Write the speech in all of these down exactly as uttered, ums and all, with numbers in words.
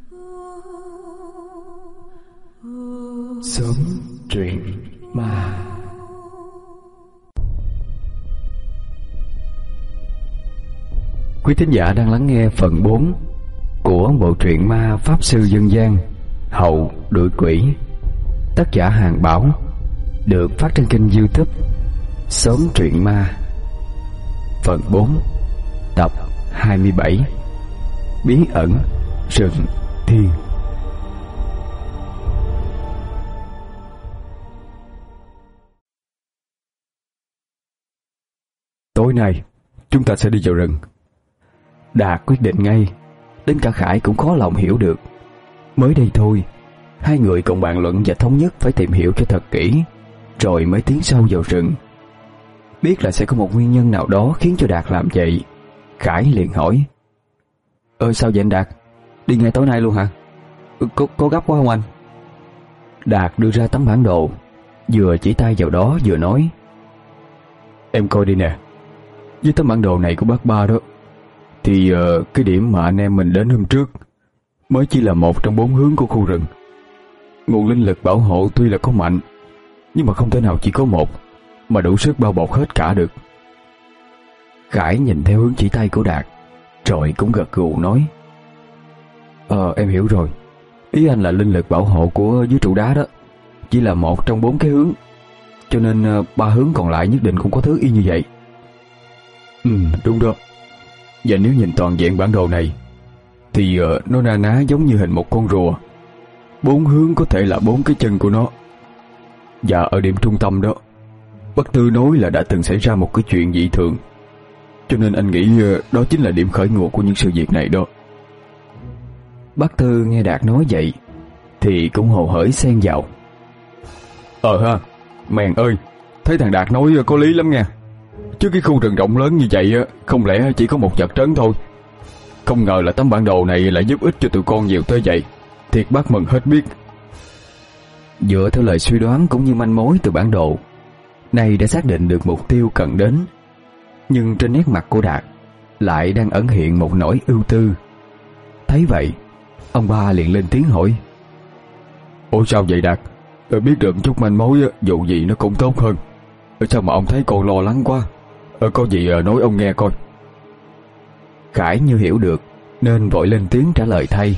Sớm truyện ma. Quý thính giả đang lắng nghe phần bốn của bộ truyện ma Pháp Sư Dân gian Hậu Đuổi Quỷ, tác giả Hàng Bảo, được phát trên kênh YouTube Sớm Truyện Ma. Phần bốn, tập hai mươi bảy, Bí ẩn rừng thiên. Tối nay chúng ta sẽ đi vào rừng. Đạt quyết định ngay, đến cả Khải cũng khó lòng hiểu được. Mới đây thôi, hai người cùng bàn luận và thống nhất phải tìm hiểu cho thật kỹ, rồi mới tiến sâu vào rừng. Biết là sẽ có một nguyên nhân nào đó khiến cho Đạt làm vậy, Khải liền hỏi: Ơ sao vậy anh Đạt? Đi ngay tối nay luôn hả? Có, có gấp quá không anh? Đạt đưa ra tấm bản đồ, vừa chỉ tay vào đó vừa nói: Em coi đi nè, với tấm bản đồ này của bác Ba đó, thì uh, cái điểm mà anh em mình đến hôm trước mới chỉ là một trong bốn hướng của khu rừng. Nguồn linh lực bảo hộ tuy là có mạnh, nhưng mà không thể nào chỉ có một mà đủ sức bao bọc hết cả được. Khải nhìn theo hướng chỉ tay của Đạt, rồi cũng gật gù nói: Ờ em hiểu rồi, ý anh là linh lực bảo hộ của dưới trụ đá đó chỉ là một trong bốn cái hướng, cho nên uh, ba hướng còn lại nhất định cũng có thứ y như vậy. Ừ đúng đó. Và nếu nhìn toàn diện bản đồ này thì uh, nó na ná giống như hình một con rùa. Bốn hướng có thể là bốn cái chân của nó. Và ở điểm trung tâm đó, bác Tư nói là đã từng xảy ra một cái chuyện dị thường, cho nên anh nghĩ uh, đó chính là điểm khởi nguồn của những sự việc này đó. Bác Tư nghe Đạt nói vậy thì cũng hồ hởi xen vào: Ờ ha, mèn ơi, thấy thằng Đạt nói có lý lắm nha. Chứ cái khu rừng rộng lớn như vậy không lẽ chỉ có một chật trấn thôi. Không ngờ là tấm bản đồ này lại giúp ích cho tụi con nhiều tới vậy. Thiệt bác mừng hết biết. Dựa theo lời suy đoán cũng như manh mối từ bản đồ, nay đã xác định được mục tiêu cần đến. Nhưng trên nét mặt của Đạt lại đang ẩn hiện một nỗi ưu tư. Thấy vậy, ông Ba liền lên tiếng hỏi: Ủa sao vậy Đạt? Tôi biết được chút manh mối dù gì nó cũng tốt hơn. Sao mà ông thấy con lo lắng quá? Ờ, có gì nói ông nghe coi. Khải như hiểu được nên vội lên tiếng trả lời thay: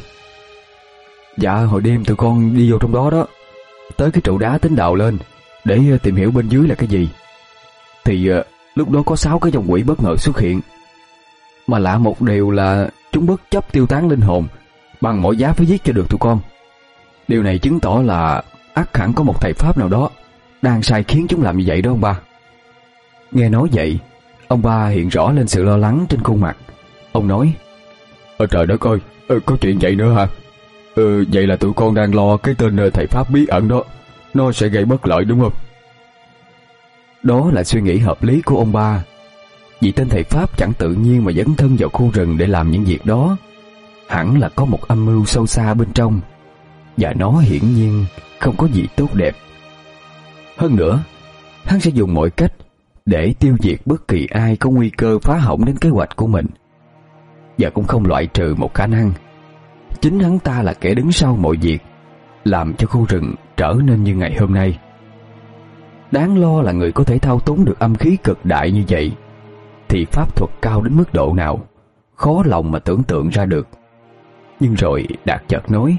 Dạ hồi đêm tụi con đi vô trong đó đó, tới cái trụ đá tính đào lên để tìm hiểu bên dưới là cái gì. Thì uh, lúc đó có sáu cái dòng quỷ bất ngờ xuất hiện. Mà lạ một điều là chúng bất chấp tiêu tán linh hồn, bằng mọi giá phải giết cho được tụi con. Điều này chứng tỏ là ắt hẳn có một thầy Pháp nào đó đang sai khiến chúng làm như vậy đó ông Ba. Nghe nói vậy, ông Ba hiện rõ lên sự lo lắng trên khuôn mặt. Ông nói: Ơ trời đất ơi, ờ, có chuyện vậy nữa hả? Ừ, vậy là tụi con đang lo cái tên thầy Pháp bí ẩn đó nó sẽ gây bất lợi đúng không? Đó là suy nghĩ hợp lý của ông Ba. Vì tên thầy Pháp chẳng tự nhiên mà dấn thân vào khu rừng để làm những việc đó. Hẳn là có một âm mưu sâu xa bên trong, và nó hiển nhiên không có gì tốt đẹp. Hơn nữa, hắn sẽ dùng mọi cách để tiêu diệt bất kỳ ai có nguy cơ phá hỏng đến kế hoạch của mình. Và cũng không loại trừ một khả năng chính hắn ta là kẻ đứng sau mọi việc, làm cho khu rừng trở nên như ngày hôm nay. Đáng lo là người có thể thao túng được âm khí cực đại như vậy thì pháp thuật cao đến mức độ nào, khó lòng mà tưởng tượng ra được. Nhưng rồi Đạt chợt nói: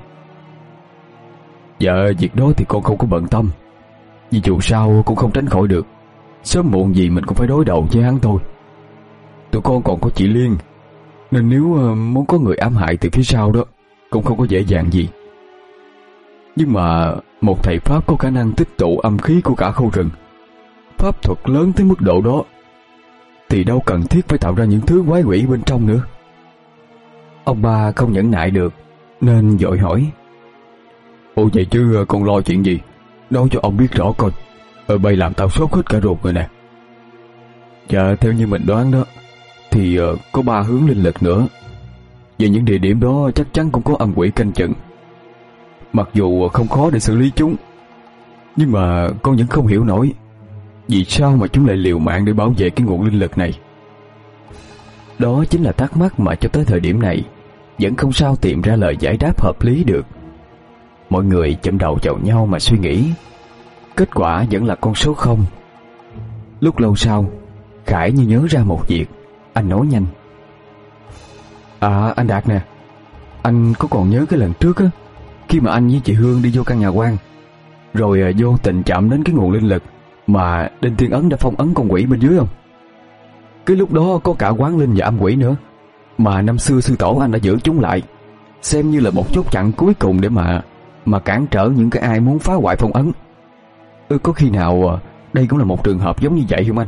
Dạ việc đó thì con không có bận tâm, vì dù sao cũng không tránh khỏi được. Sớm muộn gì mình cũng phải đối đầu với hắn thôi. Tụi con còn có chị Liên, nên nếu muốn có người ám hại từ phía sau đó cũng không có dễ dàng gì. Nhưng mà một thầy Pháp có khả năng tích tụ âm khí của cả khu rừng, pháp thuật lớn tới mức độ đó, thì đâu cần thiết phải tạo ra những thứ quái quỷ bên trong nữa. Ông Ba không nhẫn nại được nên vội hỏi: Ồ vậy chứ con lo chuyện gì? Nói cho ông biết rõ coi. Ờ bay làm tao sốt hết cả ruột rồi nè. Dạ theo như mình đoán đó thì uh, có ba hướng linh lực nữa. Về những địa điểm đó chắc chắn cũng có âm quỷ canh chừng. Mặc dù không khó để xử lý chúng, nhưng mà con vẫn không hiểu nổi vì sao mà chúng lại liều mạng để bảo vệ cái nguồn linh lực này. Đó chính là thắc mắc mà cho tới thời điểm này vẫn không sao tìm ra lời giải đáp hợp lý được. Mọi người châm đầu vào nhau mà suy nghĩ. Kết quả vẫn là con số không. Lúc lâu sau, Khải như nhớ ra một việc. Anh nói nhanh: À anh Đạt nè, anh có còn nhớ cái lần trước á, khi mà anh với chị Hương đi vô căn nhà quan, rồi à, vô tình chạm đến cái nguồn linh lực mà Đinh Thiên Ấn đã phong ấn con quỷ bên dưới không? Cái lúc đó có cả quán linh và âm quỷ nữa, mà năm xưa sư tổ anh đã giữ chúng lại, xem như là một chốt chặn cuối cùng để mà Mà cản trở những cái ai muốn phá hoại phong ấn. Ừ, có khi nào à, đây cũng là một trường hợp giống như vậy không anh?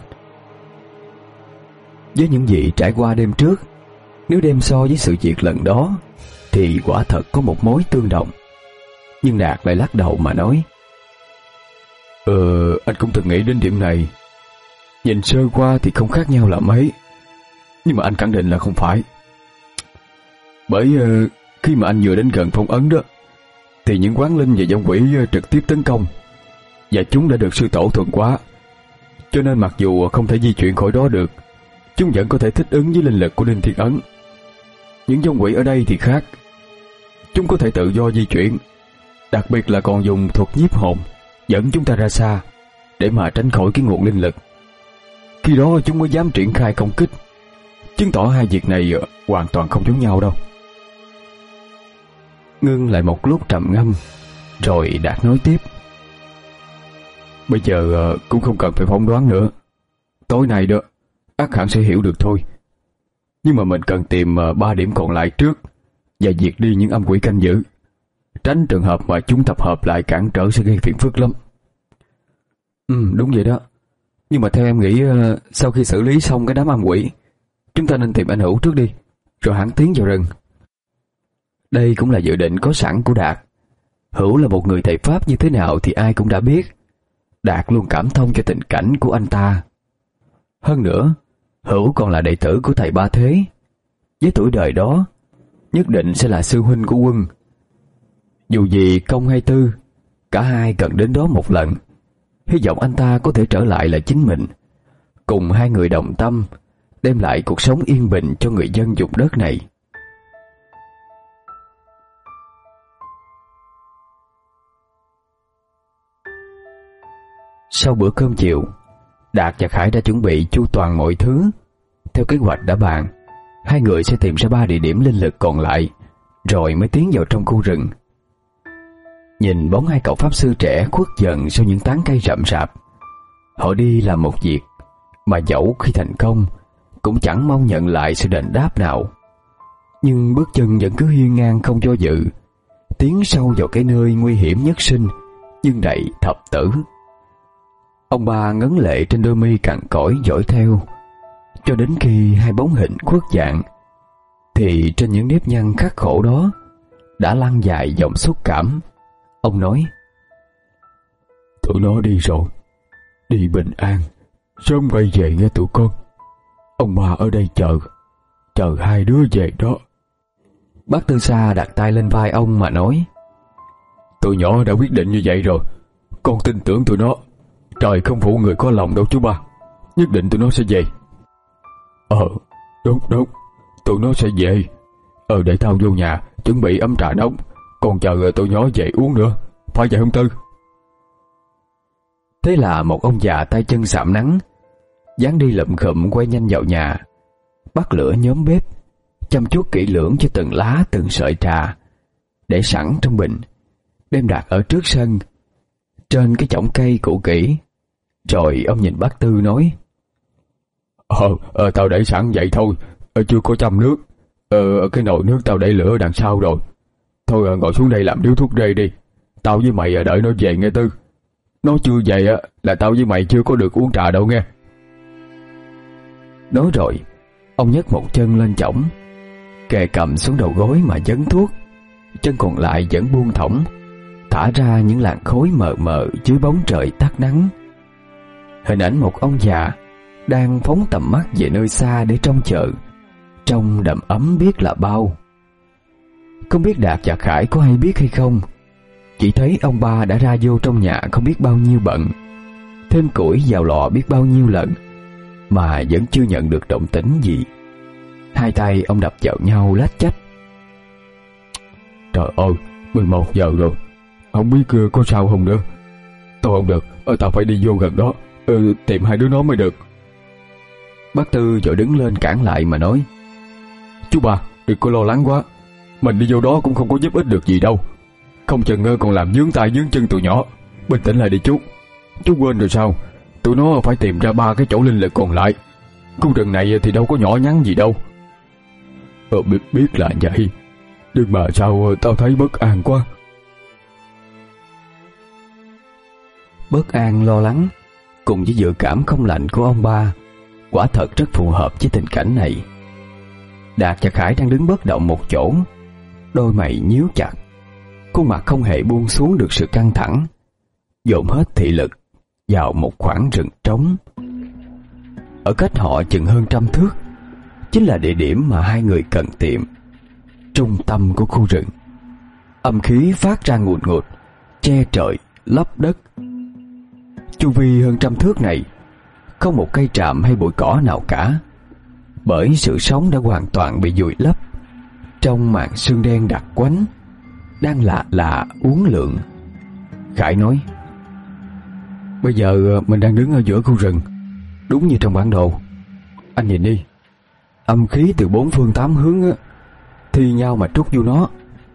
Với những gì trải qua đêm trước, nếu đem so với sự việc lần đó, thì quả thật có một mối tương đồng. Nhưng Đạt lại lắc đầu mà nói: Ờ, anh cũng từng nghĩ đến điểm này. Nhìn sơ qua thì không khác nhau là mấy, nhưng mà anh khẳng định là không phải. Bởi uh, khi mà anh vừa đến gần phong ấn đó, thì những quán linh và dòng quỷ uh, trực tiếp tấn công, và chúng đã được sư tổ thuần hóa, cho nên mặc dù không thể di chuyển khỏi đó được, chúng vẫn có thể thích ứng với linh lực của Đinh Thiên Ấn. Những dòng quỷ ở đây thì khác, chúng có thể tự do di chuyển, đặc biệt là còn dùng thuật nhiếp hồn dẫn chúng ta ra xa để mà tránh khỏi cái nguồn linh lực. Khi đó chúng mới dám triển khai công kích, chứng tỏ hai việc này hoàn toàn không giống nhau đâu. Ngưng lại một lúc trầm ngâm, rồi Đạt nói tiếp: Bây giờ cũng không cần phải phỏng đoán nữa. Tối nay đó, ắt hẳn sẽ hiểu được thôi. Nhưng mà mình cần tìm ba điểm còn lại trước và diệt đi những âm quỷ canh giữ, tránh trường hợp mà chúng tập hợp lại cản trở sẽ gây phiền phức lắm. Ừ, đúng vậy đó. Nhưng mà theo em nghĩ, sau khi xử lý xong cái đám âm quỷ, chúng ta nên tìm anh Hữu trước đi, rồi hẳn tiến vào rừng. Đây cũng là dự định có sẵn của Đạt. Hữu là một người thầy Pháp như thế nào thì ai cũng đã biết. Đạt luôn cảm thông cho tình cảnh của anh ta. Hơn nữa, Hữu còn là đệ tử của thầy Ba Thế. Với tuổi đời đó, nhất định sẽ là sư huynh của Quân. Dù gì công hay tư, cả hai cần đến đó một lần. Hy vọng anh ta có thể trở lại là chính mình, cùng hai người đồng tâm, đem lại cuộc sống yên bình cho người dân vùng đất này. Sau bữa cơm chiều, Đạt và Khải đã chuẩn bị chu toàn mọi thứ. Theo kế hoạch đã bàn, hai người sẽ tìm ra ba địa điểm linh lực còn lại, rồi mới tiến vào trong khu rừng. Nhìn bóng hai cậu pháp sư trẻ khuất dần sau những tán cây rậm rạp, họ đi làm một việc mà dẫu khi thành công cũng chẳng mong nhận lại sự đền đáp nào. Nhưng bước chân vẫn cứ hiên ngang không do dự, tiến sâu vào cái nơi nguy hiểm nhất sinh nhưng đầy thập tử. Ông ba ngấn lệ trên đôi mi cằn cỗi dõi theo, cho đến khi hai bóng hình khuất dạng, thì trên những nếp nhăn khắc khổ đó đã lăn dài dòng xúc cảm. Ông nói: Tụi nó đi rồi, đi bình an, sớm quay về nghe tụi con. Ông bà ở đây chờ, chờ hai đứa về đó. Bác Tư Sa đặt tay lên vai ông mà nói: Tụi nhỏ đã quyết định như vậy rồi, con tin tưởng tụi nó. Trời không phụ người có lòng đâu chú ba, nhất định tụi nó sẽ về. Ờ, đúng đúng, tụi nó sẽ về. Ờ, để tao vô nhà chuẩn bị ấm trà nóng, còn chờ tụi nhỏ về uống nữa, phải vậy không Tư? Thế là một ông già tay chân sạm nắng, dáng đi lụm khụm quay nhanh vào nhà, bắt lửa nhóm bếp, chăm chút kỹ lưỡng cho từng lá từng sợi trà, để sẵn trong bình, đem đặt ở trước sân, trên cái chõng cây cũ kỹ. Rồi ông nhìn bác Tư nói: Ờ, ờ tao để sẵn vậy thôi, ờ, chưa có châm nước. Ờ, cái nồi nước tao để lửa đằng sau rồi. Thôi à, ngồi xuống đây làm điếu thuốc rê đi. Tao với mày đợi nó về nghe Tư. Nó chưa về á là tao với mày chưa có được uống trà đâu nghe. Nói rồi, ông nhấc một chân lên chõng, kề cầm xuống đầu gối mà dấn thuốc, chân còn lại vẫn buông thõng, thả ra những làn khói mờ mờ dưới bóng trời tắt nắng. Hình ảnh một ông già đang phóng tầm mắt về nơi xa để trông chờ, trông đầm ấm biết là bao. Không biết Đạt và Khải có hay biết hay không, chỉ thấy ông ba đã ra vô trong nhà không biết bao nhiêu bận, thêm củi vào lò biết bao nhiêu lần, mà vẫn chưa nhận được động tĩnh gì. Hai tay ông đập vào nhau lách chách, Trời ơi, mười một giờ rồi, không biết uh, có sao không nữa. Tôi không được, uh, tao phải đi vô gần đó uh, tìm hai đứa nó mới được. Bác Tư vội đứng lên cản lại mà nói: Chú ba, đừng có lo lắng quá. Mình đi vô đó cũng không có giúp ích được gì đâu. Không chừng uh, còn làm vướng tay vướng chân tụi nhỏ. Bình tĩnh lại đi chú. Chú quên rồi sao? Tụi nó phải tìm ra ba cái chỗ linh lực còn lại. Khu rừng này thì đâu có nhỏ nhắn gì đâu. Ờ, biết, biết là vậy, nhưng mà sao tao thấy bất an quá. Bất an lo lắng cùng với dự cảm không lành của ông ba quả thật rất phù hợp với tình cảnh này. Đạt và Khải đang đứng bất động một chỗ, đôi mày nhíu chặt, khuôn mặt không hề buông xuống được sự căng thẳng, dồn hết thị lực vào một khoảng rừng trống. Ở cách họ chừng hơn trăm thước chính là địa điểm mà hai người cần tìm. Trung tâm của khu rừng, âm khí phát ra ngùn ngụt, che trời lấp đất. Chu vi hơn trăm thước này không một cây tràm hay bụi cỏ nào cả, bởi sự sống đã hoàn toàn bị vùi lấp trong màn sương đen đặc quánh đang lạ lạ uốn lượn. Khải nói: Bây giờ mình đang đứng ở giữa khu rừng, đúng như trong bản đồ. Anh nhìn đi, âm khí từ bốn phương tám hướng á, thi nhau mà trút vô nó.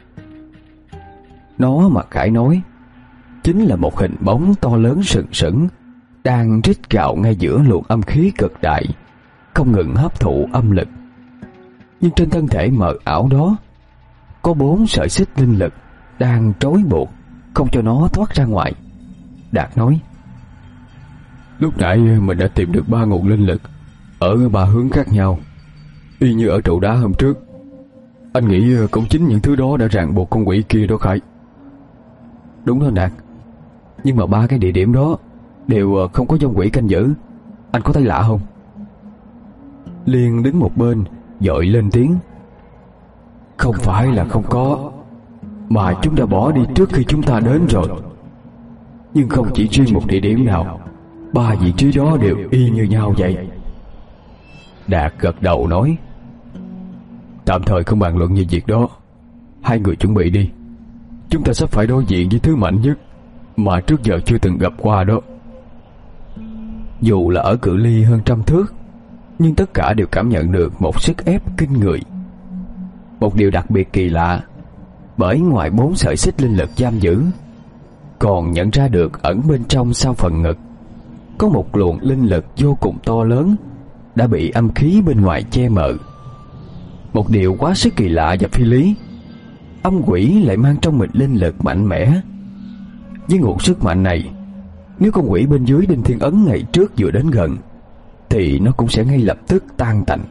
Nó mà Khải nói chính là một hình bóng to lớn sừng sững đang rít gào ngay giữa luồng âm khí cực đại, không ngừng hấp thụ âm lực. Nhưng trên thân thể mờ ảo đó có bốn sợi xích linh lực đang trói buộc, không cho nó thoát ra ngoài. Đạt nói: Lúc nãy mình đã tìm được ba nguồn linh lực ở ba hướng khác nhau, y như ở trụ đá hôm trước. Anh nghĩ cũng chính những thứ đó đã ràng buộc con quỷ kia đó Khải. Đúng đó Đạt, nhưng mà ba cái địa điểm đó đều không có vong quỷ canh giữ. Anh có thấy lạ không? Liên đứng một bên vội lên tiếng: Không phải là không có, mà chúng đã bỏ đi trước khi chúng ta đến rồi. Nhưng không chỉ riêng một địa điểm nào, ba vị trí đó đều y như nhau vậy. Đạt gật đầu nói: Tạm thời không bàn luận về việc đó. Hai người chuẩn bị đi. Chúng ta sắp phải đối diện với thứ mạnh nhất mà trước giờ chưa từng gặp qua đó. Dù là ở cự ly hơn trăm thước, nhưng tất cả đều cảm nhận được một sức ép kinh người. Một điều đặc biệt kỳ lạ, bởi ngoài bốn sợi xích linh lực giam giữ, còn nhận ra được ẩn bên trong sau phần ngực có một luồng linh lực vô cùng to lớn đã bị âm khí bên ngoài che mờ. Một điều quá sức kỳ lạ và phi lý, âm quỷ lại mang trong mình linh lực mạnh mẽ. Với nguồn sức mạnh này, nếu con quỷ bên dưới Đinh Thiên Ấn ngày trước vừa đến gần thì nó cũng sẽ ngay lập tức tan tành.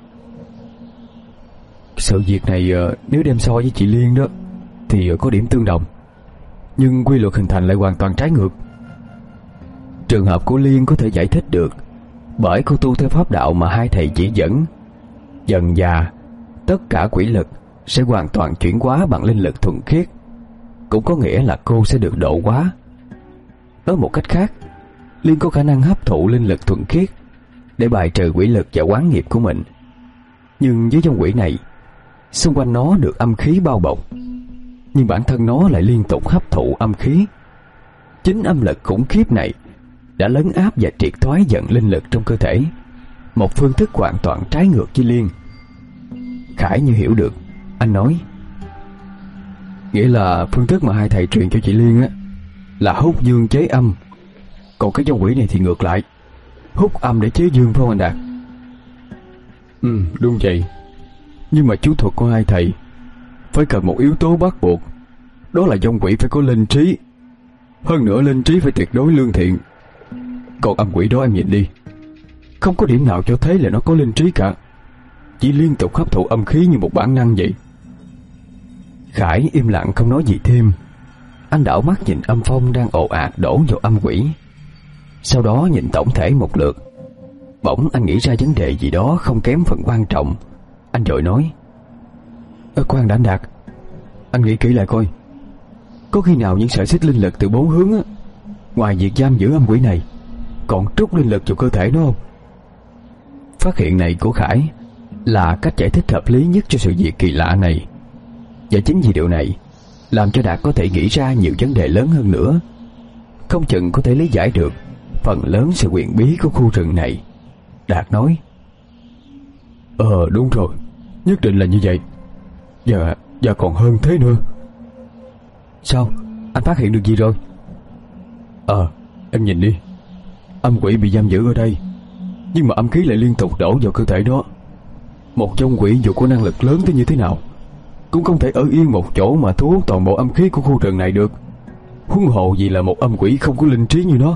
Sự việc này nếu đem so với chị Liên đó thì có điểm tương đồng, nhưng quy luật hình thành lại hoàn toàn trái ngược. Trường hợp của Liên có thể giải thích được bởi cô tu theo pháp đạo mà hai thầy chỉ dẫn. Dần dà tất cả quỷ lực sẽ hoàn toàn chuyển hóa bằng linh lực thuần khiết, cũng có nghĩa là cô sẽ được độ hóa. Nói một cách khác, Liên có khả năng hấp thụ linh lực thuần khiết để bài trừ quỷ lực và oán nghiệp của mình. Nhưng với dòng quỷ này, xung quanh nó được âm khí bao bọc, nhưng bản thân nó lại liên tục hấp thụ âm khí. Chính âm lực khủng khiếp này đã lấn áp và triệt thoái dần linh lực trong cơ thể, một phương thức hoàn toàn trái ngược với Liên. Khải như hiểu được, anh nói: Nghĩa là phương thức mà hai thầy truyền cho chị Liên á là hút dương chế âm, còn cái dòng quỷ này thì ngược lại, hút âm để chế dương, phải không anh Đạt? Ừ, đúng vậy. Nhưng mà chú thuật của hai thầy phải cần một yếu tố bắt buộc, đó là dòng quỷ phải có linh trí. Hơn nữa linh trí phải tuyệt đối lương thiện. Còn âm quỷ đó em nhìn đi, không có điểm nào cho thấy là nó có linh trí cả, chỉ liên tục hấp thụ âm khí như một bản năng vậy. Khải im lặng không nói gì thêm. Anh đảo mắt nhìn âm phong đang ồ ạt đổ vào âm quỷ, sau đó nhìn tổng thể một lượt. Bỗng anh nghĩ ra vấn đề gì đó không kém phần quan trọng. Anh vội nói: Ơ khoan đã anh Đạt, anh nghĩ kỹ lại coi, có khi nào những sợi xích linh lực từ bốn hướng á, ngoài việc giam giữ âm quỷ này, còn trút linh lực vào cơ thể nó không? Phát hiện này của Khải là cách giải thích hợp lý nhất cho sự việc kỳ lạ này. Và chính vì điều này, làm cho Đạt có thể nghĩ ra nhiều vấn đề lớn hơn nữa. Không chừng có thể lý giải được phần lớn sự huyền bí của khu rừng này. Đạt nói: Ờ đúng rồi, nhất định là như vậy. Và, và còn hơn thế nữa. Sao? Anh phát hiện được gì rồi? Ờ, em nhìn đi. Âm quỷ bị giam giữ ở đây, nhưng mà âm khí lại liên tục đổ vào cơ thể đó. Một trong quỷ dù có năng lực lớn tới như thế nào cũng không thể ở yên một chỗ mà thu hút toàn bộ âm khí của khu rừng này được. Huống hồ gì là một âm quỷ không có linh trí như nó.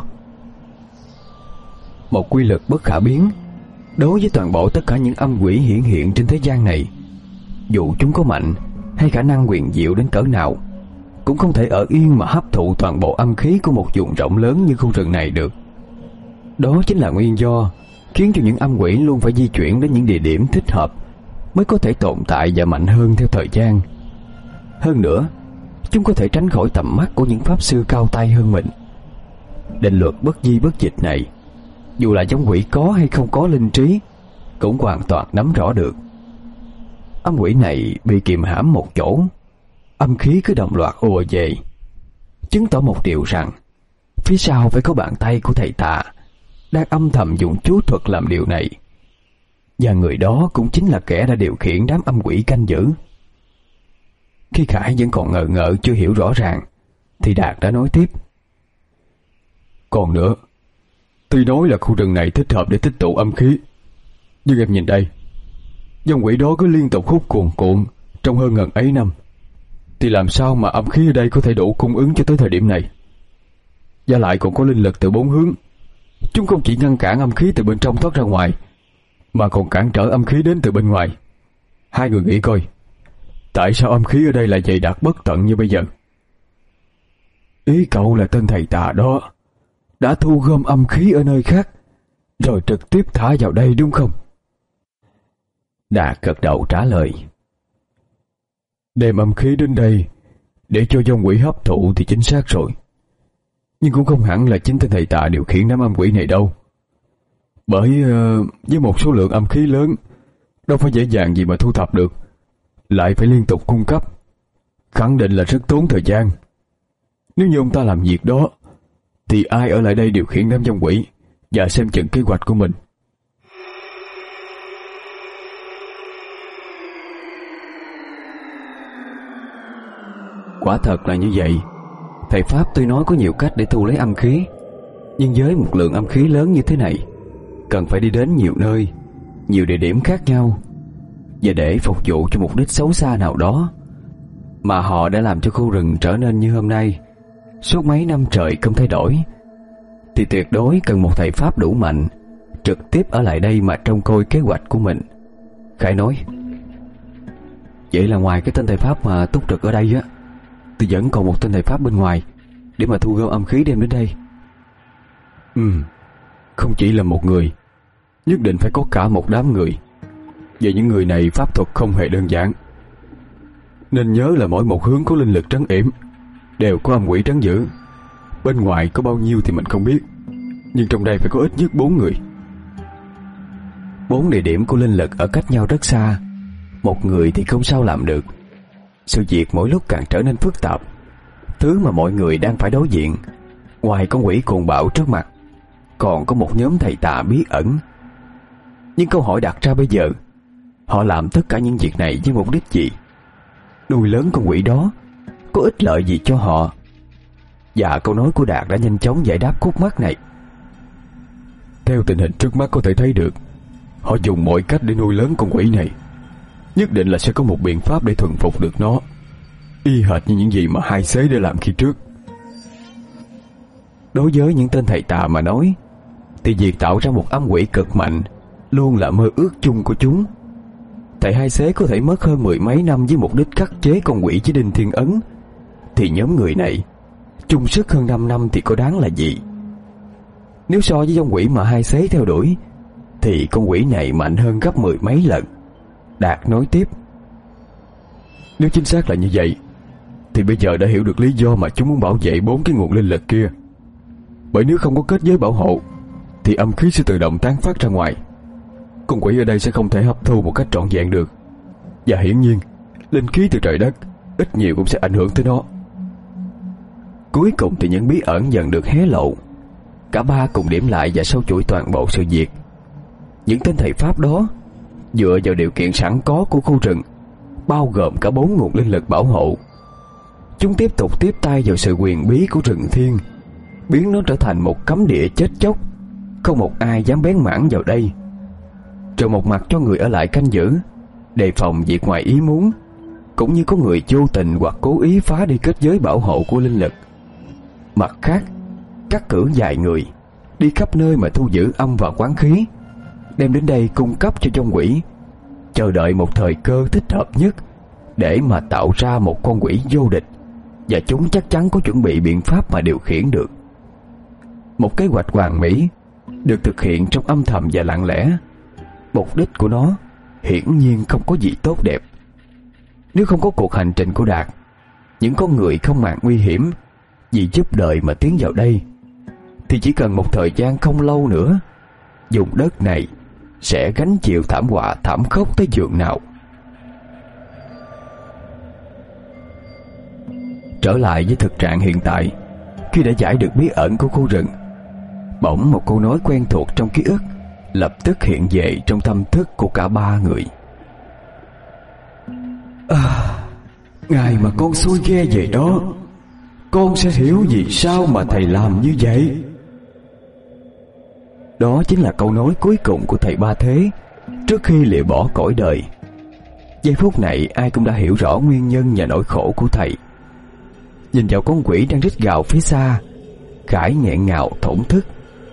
Một quy luật bất khả biến đối với toàn bộ tất cả những âm quỷ hiển hiện trên thế gian này. Dù chúng có mạnh hay khả năng huyền diệu đến cỡ nào, cũng không thể ở yên mà hấp thụ toàn bộ âm khí của một vùng rộng lớn như khu rừng này được. Đó chính là nguyên do khiến cho những âm quỷ luôn phải di chuyển đến những địa điểm thích hợp mới có thể tồn tại và mạnh hơn theo thời gian. Hơn nữa, chúng có thể tránh khỏi tầm mắt của những pháp sư cao tay hơn mình. Định luật bất di bất dịch này, dù là giống quỷ có hay không có linh trí, cũng hoàn toàn nắm rõ được. Âm quỷ này bị kìm hãm một chỗ, âm khí cứ đồng loạt ùa về, chứng tỏ một điều rằng phía sau phải có bàn tay của thầy Tà đang âm thầm dùng chú thuật làm điều này. Và người đó cũng chính là kẻ đã điều khiển đám âm quỷ canh giữ. Khi Khải vẫn còn ngờ ngợ chưa hiểu rõ ràng, thì Đạt đã nói tiếp: Còn nữa, tuy nói là khu rừng này thích hợp để tích tụ âm khí, nhưng em nhìn đây, dòng quỷ đó cứ liên tục hút cuồn cuộn trong hơn ngần ấy năm, thì làm sao mà âm khí ở đây có thể đủ cung ứng cho tới thời điểm này? Và lại còn có linh lực từ bốn hướng. Chúng không chỉ ngăn cản âm khí từ bên trong thoát ra ngoài, mà còn cản trở âm khí đến từ bên ngoài. Hai người nghĩ coi, tại sao âm khí ở đây lại dày đặc bất tận như bây giờ? Ý cậu là tên thầy Tà đó đã thu gom âm khí ở nơi khác rồi trực tiếp thả vào đây đúng không? Đạt gật đầu trả lời: Đem âm khí đến đây để cho dòng quỷ hấp thụ thì chính xác rồi, nhưng cũng không hẳn là chính tên thầy Tà điều khiển đám âm quỷ này đâu. Bởi uh, với một số lượng âm khí lớn, đâu phải dễ dàng gì mà thu thập được, lại phải liên tục cung cấp, khẳng định là rất tốn thời gian. Nếu như ông ta làm việc đó, thì ai ở lại đây điều khiển đám dòng quỷ và xem chừng kế hoạch của mình? Quả thật là như vậy. Thầy Pháp tuy nói có nhiều cách để thu lấy âm khí, nhưng với một lượng âm khí lớn như thế này, cần phải đi đến nhiều nơi, nhiều địa điểm khác nhau, và để phục vụ cho mục đích xấu xa nào đó, mà họ đã làm cho khu rừng trở nên như hôm nay, suốt mấy năm trời không thay đổi, thì tuyệt đối cần một thầy Pháp đủ mạnh trực tiếp ở lại đây mà trông coi kế hoạch của mình. Khải nói: Vậy là ngoài cái tên thầy Pháp mà túc trực ở đây á, thì vẫn còn một tên thầy Pháp bên ngoài để mà thu gom âm khí đem đến đây. Ừ, không chỉ là một người, nhất định phải có cả một đám người. Về những người này pháp thuật không hề đơn giản, nên nhớ là mỗi một hướng có linh lực trấn yểm, đều có âm quỷ trấn giữ. Bên ngoài có bao nhiêu thì mình không biết, nhưng trong đây phải có ít nhất bốn người. Bốn địa điểm của linh lực ở cách nhau rất xa, một người thì không sao làm được. Sự việc mỗi lúc càng trở nên phức tạp. Thứ mà mọi người đang phải đối diện, ngoài con quỷ cuồng bạo trước mặt, còn có một nhóm thầy Tà bí ẩn. Nhưng câu hỏi đặt ra bây giờ, họ làm tất cả những việc này với mục đích gì? Nuôi lớn con quỷ đó có ích lợi gì cho họ? Và câu nói của Đạt đã nhanh chóng giải đáp khúc mắc này. Theo tình hình trước mắt có thể thấy được, họ dùng mọi cách để nuôi lớn con quỷ này. Nhất định là sẽ có một biện pháp để thuần phục được nó, y hệt như những gì mà hai xế đã làm khi trước. Đối với những tên thầy Tà mà nói, thì việc tạo ra một âm quỷ cực mạnh luôn là mơ ước chung của chúng. Thầy hai xế có thể mất hơn mười mấy năm với mục đích khắc chế con quỷ với đinh thiên ấn, thì nhóm người này chung sức hơn năm năm thì có đáng là gì? Nếu so với dòng quỷ mà hai xế theo đuổi, thì con quỷ này mạnh hơn gấp mười mấy lần. Đạt nói tiếp: Nếu chính xác là như vậy, thì bây giờ đã hiểu được lý do mà chúng muốn bảo vệ bốn cái nguồn linh lực kia. Bởi nếu không có kết giới bảo hộ, thì âm khí sẽ tự động tán phát ra ngoài. Con quỷ ở đây sẽ không thể hấp thu một cách trọn vẹn được. Và hiển nhiên, linh khí từ trời đất ít nhiều cũng sẽ ảnh hưởng tới nó. Cuối cùng thì những bí ẩn dần được hé lộ. Cả ba cùng điểm lại và sâu chuỗi toàn bộ sự việc. Những tên thầy Pháp đó dựa vào điều kiện sẵn có của khu rừng, bao gồm cả bốn nguồn linh lực bảo hộ, chúng tiếp tục tiếp tay vào sự quyền bí của rừng thiên, biến nó trở thành một cấm địa chết chóc, không một ai dám bén mảng vào đây. Rồi một mặt cho người ở lại canh giữ, đề phòng việc ngoài ý muốn, cũng như có người vô tình hoặc cố ý phá đi kết giới bảo hộ của linh lực. Mặt khác, cắt cử vài người đi khắp nơi mà thu giữ âm và quán khí, đem đến đây cung cấp cho trong quỷ, chờ đợi một thời cơ thích hợp nhất để mà tạo ra một con quỷ vô địch, và chúng chắc chắn có chuẩn bị biện pháp mà điều khiển được. Một kế hoạch hoàn mỹ được thực hiện trong âm thầm và lặng lẽ. Mục đích của nó hiển nhiên không có gì tốt đẹp. Nếu không có cuộc hành trình của Đạt, những con người không màng nguy hiểm vì giúp đời mà tiến vào đây, thì chỉ cần một thời gian không lâu nữa, vùng đất này sẽ gánh chịu thảm họa thảm khốc tới giường nào. Trở lại với thực trạng hiện tại, khi đã giải được bí ẩn của khu rừng, bỗng một câu nói quen thuộc trong ký ức lập tức hiện về trong tâm thức của cả ba người. À, ngày mà con xui ghe về đó, con sẽ hiểu vì sao mà thầy làm như vậy. Đó chính là câu nói cuối cùng của thầy Ba Thế trước khi lìa bỏ cõi đời. Giây phút này ai cũng đã hiểu rõ nguyên nhân và nỗi khổ của thầy. Nhìn vào con quỷ đang rít gào phía xa, Khải nghẹn ngào thổn thức.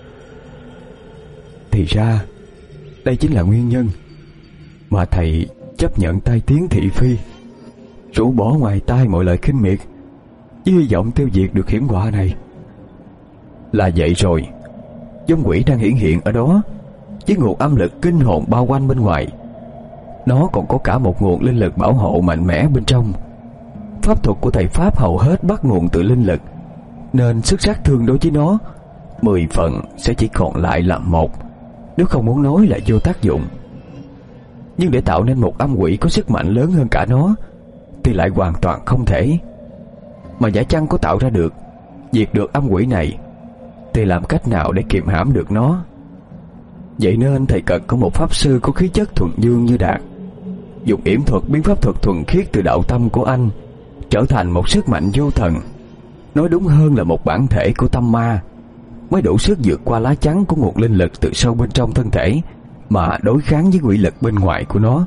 Thì ra đây chính là nguyên nhân mà thầy chấp nhận tai tiếng thị phi, rũ bỏ ngoài tai mọi lời khinh miệt, với hy vọng tiêu diệt được hiểm họa này. Là vậy rồi, giống quỷ đang hiển hiện ở đó với nguồn âm lực kinh hồn bao quanh bên ngoài. Nó còn có cả một nguồn linh lực bảo hộ mạnh mẽ bên trong. Pháp thuật của thầy Pháp hầu hết bắt nguồn từ linh lực, nên sức sát thương đối với nó mười phần sẽ chỉ còn lại là một, nếu không muốn nói là vô tác dụng. Nhưng để tạo nên một âm quỷ có sức mạnh lớn hơn cả nó thì lại hoàn toàn không thể. Mà giả chăng có tạo ra được, diệt được âm quỷ này, thì làm cách nào để kiềm hãm được nó? Vậy nên thầy cần có một pháp sư có khí chất thuần dương như Đạt, dùng yểm thuật biến pháp thuật thuần khiết từ đạo tâm của anh trở thành một sức mạnh vô thần, nói đúng hơn là một bản thể của tâm ma, mới đủ sức vượt qua lá chắn của nguồn linh lực từ sâu bên trong thân thể mà đối kháng với quỷ lực bên ngoài của nó.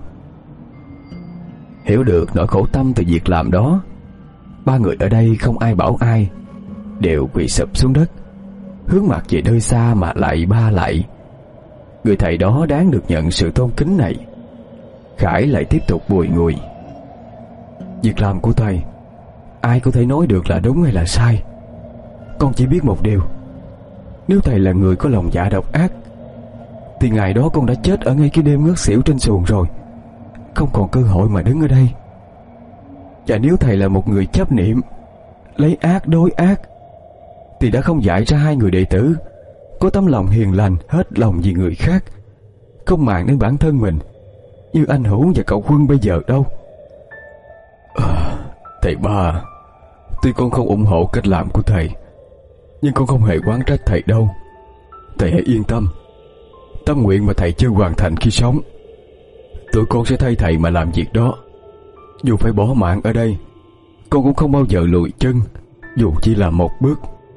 Hiểu được nỗi khổ tâm từ việc làm đó, ba người ở đây không ai bảo ai, đều quỳ sụp xuống đất, hướng mặt về nơi xa mà lạy ba lạy. Người thầy đó đáng được nhận sự tôn kính này. Khải lại tiếp tục bùi ngùi. Việc làm của thầy, ai có thể nói được là đúng hay là sai. Con chỉ biết một điều, nếu thầy là người có lòng dạ độc ác, thì ngày đó con đã chết ở ngay cái đêm ngất xỉu trên xuồng rồi, không còn cơ hội mà đứng ở đây. Và nếu thầy là một người chấp niệm, lấy ác đối ác, thì đã không dạy ra hai người đệ tử có tấm lòng hiền lành hết lòng vì người khác, không màng đến bản thân mình, như anh Hữu và cậu Quân bây giờ đâu. À, thầy Ba, tuy con không ủng hộ cách làm của thầy, nhưng con không hề oán trách thầy đâu. Thầy hãy yên tâm, tâm nguyện mà thầy chưa hoàn thành khi sống, tụi con sẽ thay thầy mà làm việc đó. Dù phải bỏ mạng ở đây, con cũng không bao giờ lùi chân, dù chỉ là một bước.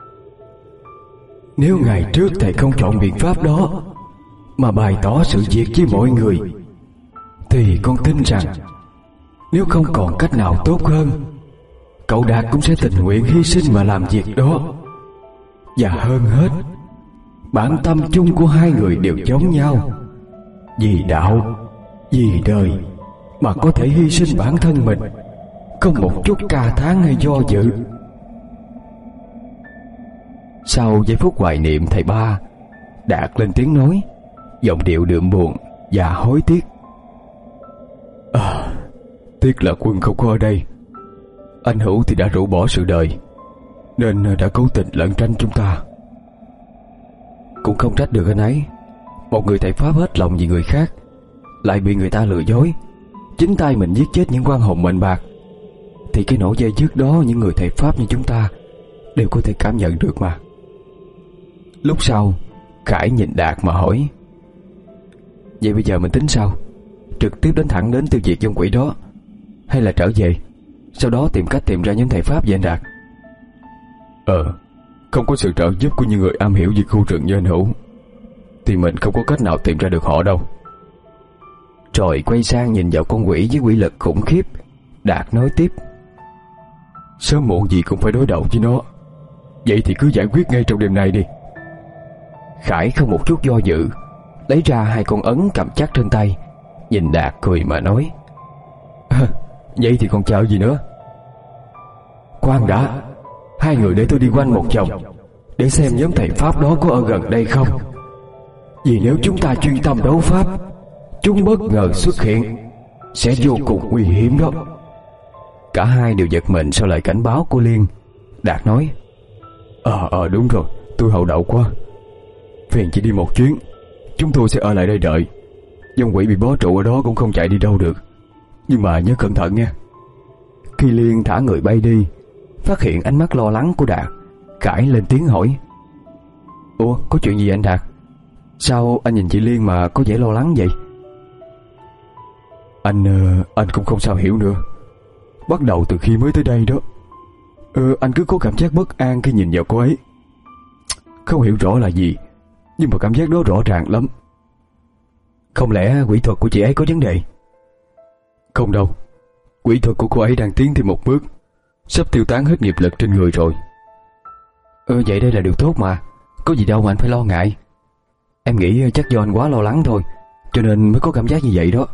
Nếu ngày trước thầy không chọn biện pháp đó mà bày tỏ sự việc với mọi người, thì con tin rằng nếu không còn cách nào tốt hơn, cậu Đạt cũng sẽ tình nguyện hy sinh mà làm việc đó. Và hơn hết, bản tâm chung của hai người đều giống nhau, vì đạo, vì đời mà có thể hy sinh bản thân mình, không một chút ca thán hay do dự. Sau giây phút hoài niệm thầy Ba, Đạt lên tiếng nói, giọng điệu đượm buồn và hối tiếc. À, tiếc là Quân không có ở đây. Anh Hữu thì đã rũ bỏ sự đời, nên đã cố tình lẩn tránh chúng ta. Cũng không trách được anh ấy. Một người thầy Pháp hết lòng vì người khác, lại bị người ta lừa dối, chính tay mình giết chết những quan hồn mệnh bạc, thì cái nỗi dây dứt đó những người thầy Pháp như chúng ta đều có thể cảm nhận được mà. Lúc sau, Khải nhìn Đạt mà hỏi: vậy bây giờ mình tính sao? Trực tiếp đến thẳng đến tiêu diệt vong quỷ đó, hay là trở về sau đó tìm cách tìm ra nhóm thầy Pháp vậy anh Đạt? Ờ Không có sự trợ giúp của những người am hiểu về khu rừng như anh Hữu thì mình không có cách nào tìm ra được họ đâu. Rồi quay sang nhìn vào con quỷ với quỷ lực khủng khiếp, Đạt nói tiếp: sớm muộn gì cũng phải đối đầu với nó. Vậy thì cứ giải quyết ngay trong đêm nay đi. Khải không một chút do dự, lấy ra hai con ấn cầm chắc trên tay, nhìn Đạt cười mà nói: à, vậy thì còn chờ gì nữa? Khoan đã, hai người để tôi đi quanh một vòng để xem nhóm thầy Pháp đó có ở gần đây không. Vì nếu chúng ta chuyên tâm đấu pháp, chúng bất ngờ xuất hiện sẽ vô cùng nguy hiểm đó. Cả hai đều giật mình sau lời cảnh báo của Liên. Đạt nói: Ờ ờ đúng rồi, tôi hậu đậu quá. Phiền chỉ đi một chuyến, chúng tôi sẽ ở lại đây đợi. Vong quỷ bị bó trụ ở đó cũng không chạy đi đâu được, nhưng mà nhớ cẩn thận nha. Khi Liên thả người bay đi, phát hiện ánh mắt lo lắng của Đạt, Khải lên tiếng hỏi: ủa có chuyện gì anh Đạt? Sao anh nhìn chị Liên mà có vẻ lo lắng vậy? Anh anh cũng không sao hiểu nữa. Bắt đầu từ khi mới tới đây đó, ờ, anh cứ có cảm giác bất an khi nhìn vào cô ấy. Không hiểu rõ là gì, nhưng mà cảm giác đó rõ ràng lắm. Không lẽ quỷ thuật của chị ấy có vấn đề? Không đâu, quỷ thuật của cô ấy đang tiến thêm một bước, sắp tiêu tán hết nghiệp lực trên người rồi. Ừ vậy đây là điều tốt mà, có gì đâu mà anh phải lo ngại. Em nghĩ chắc do anh quá lo lắng thôi, cho nên mới có cảm giác như vậy đó.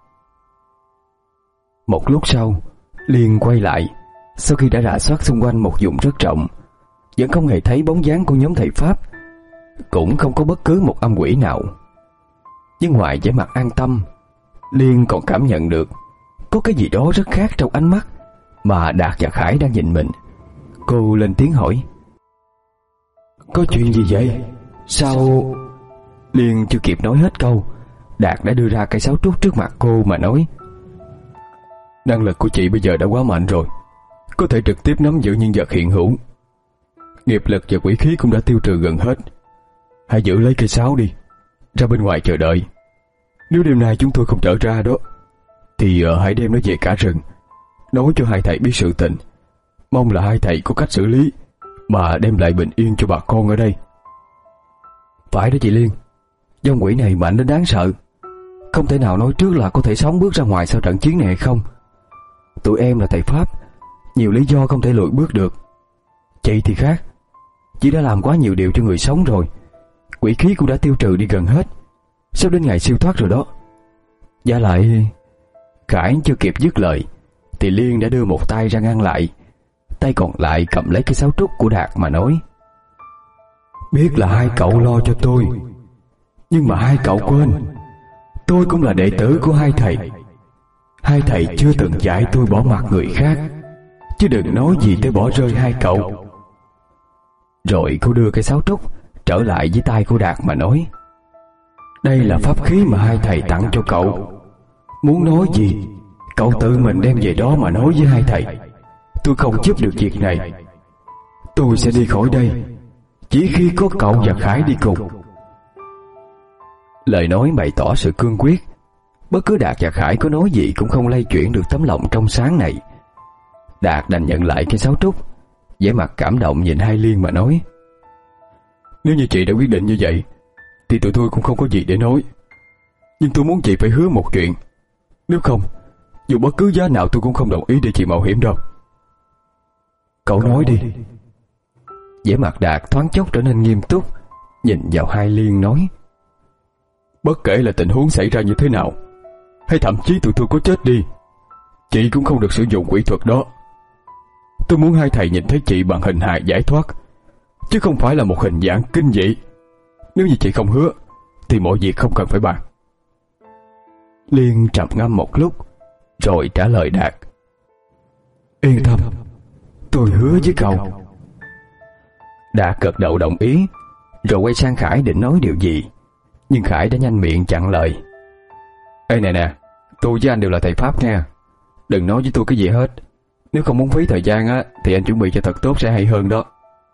Một lúc sau, Liên quay lại, sau khi đã rà soát xung quanh một vùng rất rộng, vẫn không hề thấy bóng dáng của nhóm thầy Pháp, cũng không có bất cứ một âm quỷ nào. Nhưng ngoài vẻ mặt an tâm, Liên còn cảm nhận được có cái gì đó rất khác trong ánh mắt mà Đạt và Khải đang nhìn mình. Cô lên tiếng hỏi: có chuyện gì vậy? Sao? Liên chưa kịp nói hết câu, Đạt đã đưa ra cây sáo trúc trước mặt cô mà nói: năng lực của chị bây giờ đã quá mạnh rồi, có thể trực tiếp nắm giữ nhân vật hiện hữu. Nghiệp lực và quỷ khí cũng đã tiêu trừ gần hết. Hãy giữ lấy cây sáo đi, ra bên ngoài chờ đợi. Nếu đêm nay chúng tôi không trở ra đó, thì uh, hãy đem nó về cả rừng, nói cho hai thầy biết sự tình. Mong là hai thầy có cách xử lý mà đem lại bình yên cho bà con ở đây. Phải đó chị Liên, vong quỷ này mạnh đến đáng sợ, không thể nào nói trước là có thể sống bước ra ngoài sau trận chiến này hay không. Tụi em là thầy Pháp, nhiều lý do không thể lùi bước được. Chị thì khác, chị đã làm quá nhiều điều cho người sống rồi, quỷ khí cũng đã tiêu trừ đi gần hết, sắp đến ngày siêu thoát rồi đó. Và lại... Khải chưa kịp dứt lời thì Liên đã đưa một tay ra ngăn lại, tay còn lại cầm lấy cái sáo trúc của Đạt mà nói: biết là hai cậu lo cho tôi, nhưng mà hai cậu quên, tôi cũng là đệ tử của hai thầy. Hai thầy chưa từng dạy tôi bỏ mặc người khác, chứ đừng nói gì tới bỏ rơi hai cậu. Rồi cô đưa cái sáo trúc trở lại với tay của Đạt mà nói: đây là pháp khí mà hai thầy tặng cho cậu. Muốn nói gì, cậu tự mình đem về đó mà nói với hai thầy. Tôi không giúp được việc này. Tôi sẽ đi khỏi đây chỉ khi có cậu và Khải đi cùng. Lời nói bày tỏ sự cương quyết. Bất cứ Đạt và Khải có nói gì cũng không lay chuyển được tấm lòng trong sáng này. Đạt đành nhận lại cái sáo trúc, vẻ mặt cảm động nhìn hai Liên mà nói: nếu như chị đã quyết định như vậy thì tụi tôi cũng không có gì để nói. Nhưng tôi muốn chị phải hứa một chuyện, nếu không, dù bất cứ giá nào tôi cũng không đồng ý để chị mạo hiểm đâu. Cậu nói đi. Vẻ mặt Đạt thoáng chốc trở nên nghiêm túc, nhìn vào hai Liên nói: bất kể là tình huống xảy ra như thế nào, hay thậm chí tụi tôi có chết đi, chị cũng không được sử dụng quỷ thuật đó. Tôi muốn hai thầy nhìn thấy chị bằng hình hài giải thoát, chứ không phải là một hình dạng kinh dị. Nếu như chị không hứa thì mọi việc không cần phải bàn. Liên trầm ngâm một lúc rồi trả lời Đạt: yên tâm, tôi hứa với cậu. Đạt gật đầu đồng ý, rồi quay sang Khải định nói điều gì, nhưng Khải đã nhanh miệng chặn lời: ê nè nè, tôi với anh đều là thầy Pháp nha, đừng nói với tôi cái gì hết. Nếu không muốn phí thời gian á thì anh chuẩn bị cho thật tốt sẽ hay hơn đó.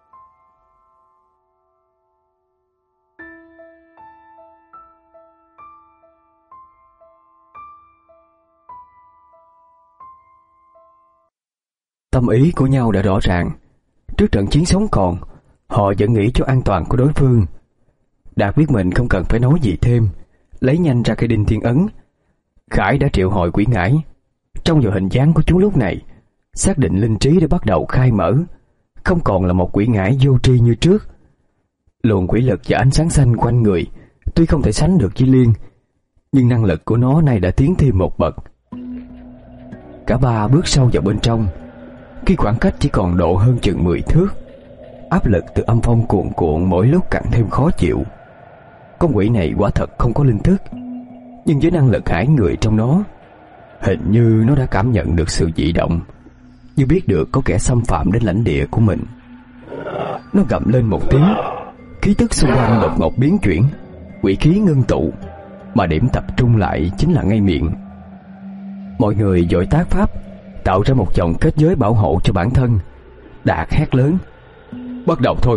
Tâm ý của nhau đã rõ ràng. Trước trận chiến sống còn, họ vẫn nghĩ cho an toàn của đối phương. Đạt biết mình không cần phải nói gì thêm, lấy nhanh ra cây đinh thiên ấn. Khải đã triệu hồi quỷ ngải. Trong vào hình dáng của chúng lúc này, xác định linh trí đã bắt đầu khai mở, không còn là một quỷ ngải vô tri như trước. Luồng quỷ lực và ánh sáng xanh quanh người tuy không thể sánh được với Liên, nhưng năng lực của nó nay đã tiến thêm một bậc. Cả ba bước sâu vào bên trong. Khi khoảng cách chỉ còn độ hơn chừng mười thước, áp lực từ âm phong cuồn cuộn mỗi lúc càng thêm khó chịu. Con quỷ này quả thật không có linh thức, nhưng với năng lực hải người trong nó, hình như nó đã cảm nhận được sự dị động, như biết được có kẻ xâm phạm đến lãnh địa của mình. Nó gầm lên một tiếng, khí tức xung quanh đột ngột biến chuyển, quỷ khí ngưng tụ, mà điểm tập trung lại chính là ngay miệng. Mọi người vội tác pháp, tạo ra một vòng kết giới bảo hộ cho bản thân. Đạt hét lớn: bắt đầu thôi.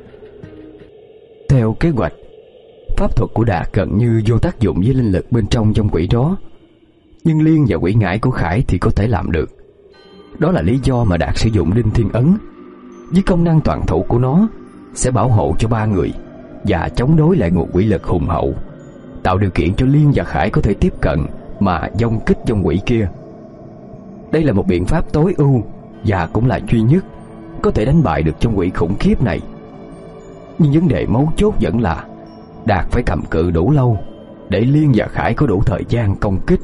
Theo kế hoạch, pháp thuật của Đạt gần như vô tác dụng với linh lực bên trong trong quỷ đó, nhưng Liên và quỷ ngải của Khải thì có thể làm được. Đó là lý do mà Đạt sử dụng đinh thiên ấn. Với công năng toàn thủ của nó, sẽ bảo hộ cho ba người và chống đối lại nguồn quỷ lực hùng hậu, tạo điều kiện cho Liên và Khải có thể tiếp cận mà dông kích dông quỷ kia. Đây là một biện pháp tối ưu và cũng là duy nhất có thể đánh bại được dông quỷ khủng khiếp này. Nhưng vấn đề mấu chốt vẫn là Đạt phải cầm cự đủ lâu để Liên và Khải có đủ thời gian công kích.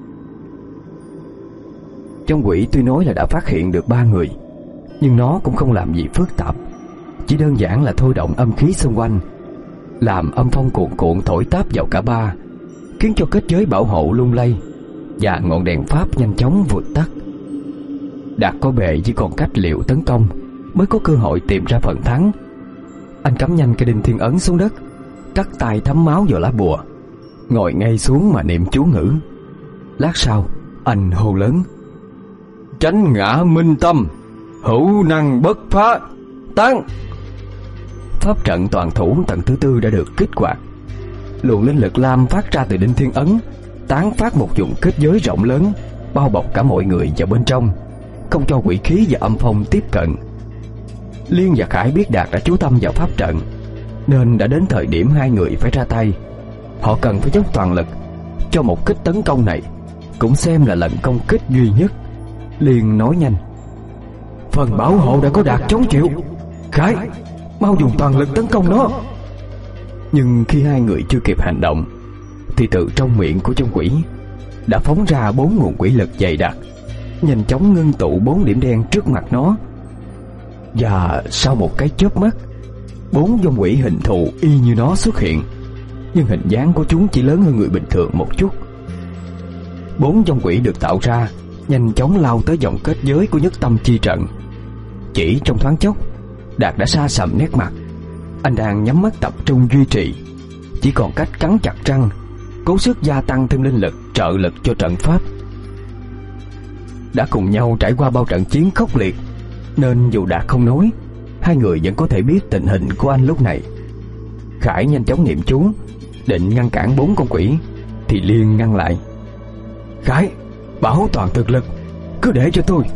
Dông quỷ tuy nói là đã phát hiện được ba người, nhưng nó cũng không làm gì phức tạp, chỉ đơn giản là thôi động âm khí xung quanh, làm âm phong cuồn cuộn thổi táp vào cả ba, khiến cho kết giới bảo hộ lung lay và ngọn đèn pháp nhanh chóng vụt tắt. Đạt có bề chỉ còn cách liệu tấn công mới có cơ hội tìm ra phần thắng. Anh cắm nhanh cây đinh thiên ấn xuống đất, cắt tay thấm máu vào lá bùa, ngồi ngay xuống mà niệm chú ngữ. Lát sau, anh hô lớn: chánh ngã minh tâm, hữu năng bất phá, tán. Pháp trận toàn thủ tầng thứ tư đã được kích hoạt. Luồng linh lực lam phát ra từ đinh thiên ấn tán phát một vùng kết giới rộng lớn, bao bọc cả mọi người vào bên trong, không cho quỷ khí và âm phong tiếp cận. Liên và Khải biết Đạt đã chú tâm vào pháp trận, nên đã đến thời điểm hai người phải ra tay. Họ cần phải dốc toàn lực cho một kích tấn công này, cũng xem là lần công kích duy nhất. Liên nói nhanh: phần bảo hộ đã có Đạt chống chịu, Khải mau dùng toàn lực tấn công nó. Nhưng khi hai người chưa kịp hành động, thì từ trong miệng của trong quỷ đã phóng ra bốn nguồn quỷ lực dày đặc, nhanh chóng ngưng tụ bốn điểm đen trước mặt nó. Và sau một cái chớp mắt, bốn vong quỷ hình thù y như nó xuất hiện, nhưng hình dáng của chúng chỉ lớn hơn người bình thường một chút. Bốn vong quỷ được tạo ra nhanh chóng lao tới vòng kết giới của nhất tâm chi trận. Chỉ trong thoáng chốc, Đạt đã sa sầm nét mặt. Anh đang nhắm mắt tập trung duy trì, chỉ còn cách cắn chặt răng, cố sức gia tăng thêm linh lực trợ lực cho trận pháp. Đã cùng nhau trải qua bao trận chiến khốc liệt, nên dù Đạt không nói, hai người vẫn có thể biết tình hình của anh lúc này. Khải nhanh chóng niệm chú định ngăn cản bốn con quỷ, thì Liên ngăn lại: Khải, bảo toàn thực lực, cứ để cho tôi.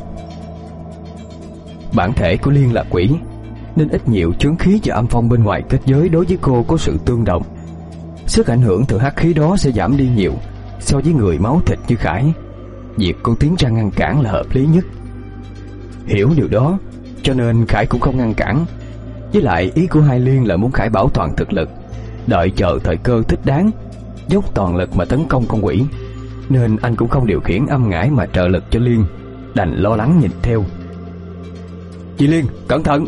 Bản thể của Liên là quỷ, nên ít nhiều chướng khí và âm phong bên ngoài kết giới đối với cô có sự tương đồng. Sức ảnh hưởng từ hắc khí đó sẽ giảm đi nhiều so với người máu thịt như Khải. Việc cô tiến ra ngăn cản là hợp lý nhất. Hiểu điều đó, cho nên Khải cũng không ngăn cản. Với lại ý của hai Liên là muốn Khải bảo toàn thực lực, đợi chờ thời cơ thích đáng, dốc toàn lực mà tấn công con quỷ. Nên anh cũng không điều khiển âm ngải mà trợ lực cho Liên, đành lo lắng nhìn theo. Chị Liên, cẩn thận!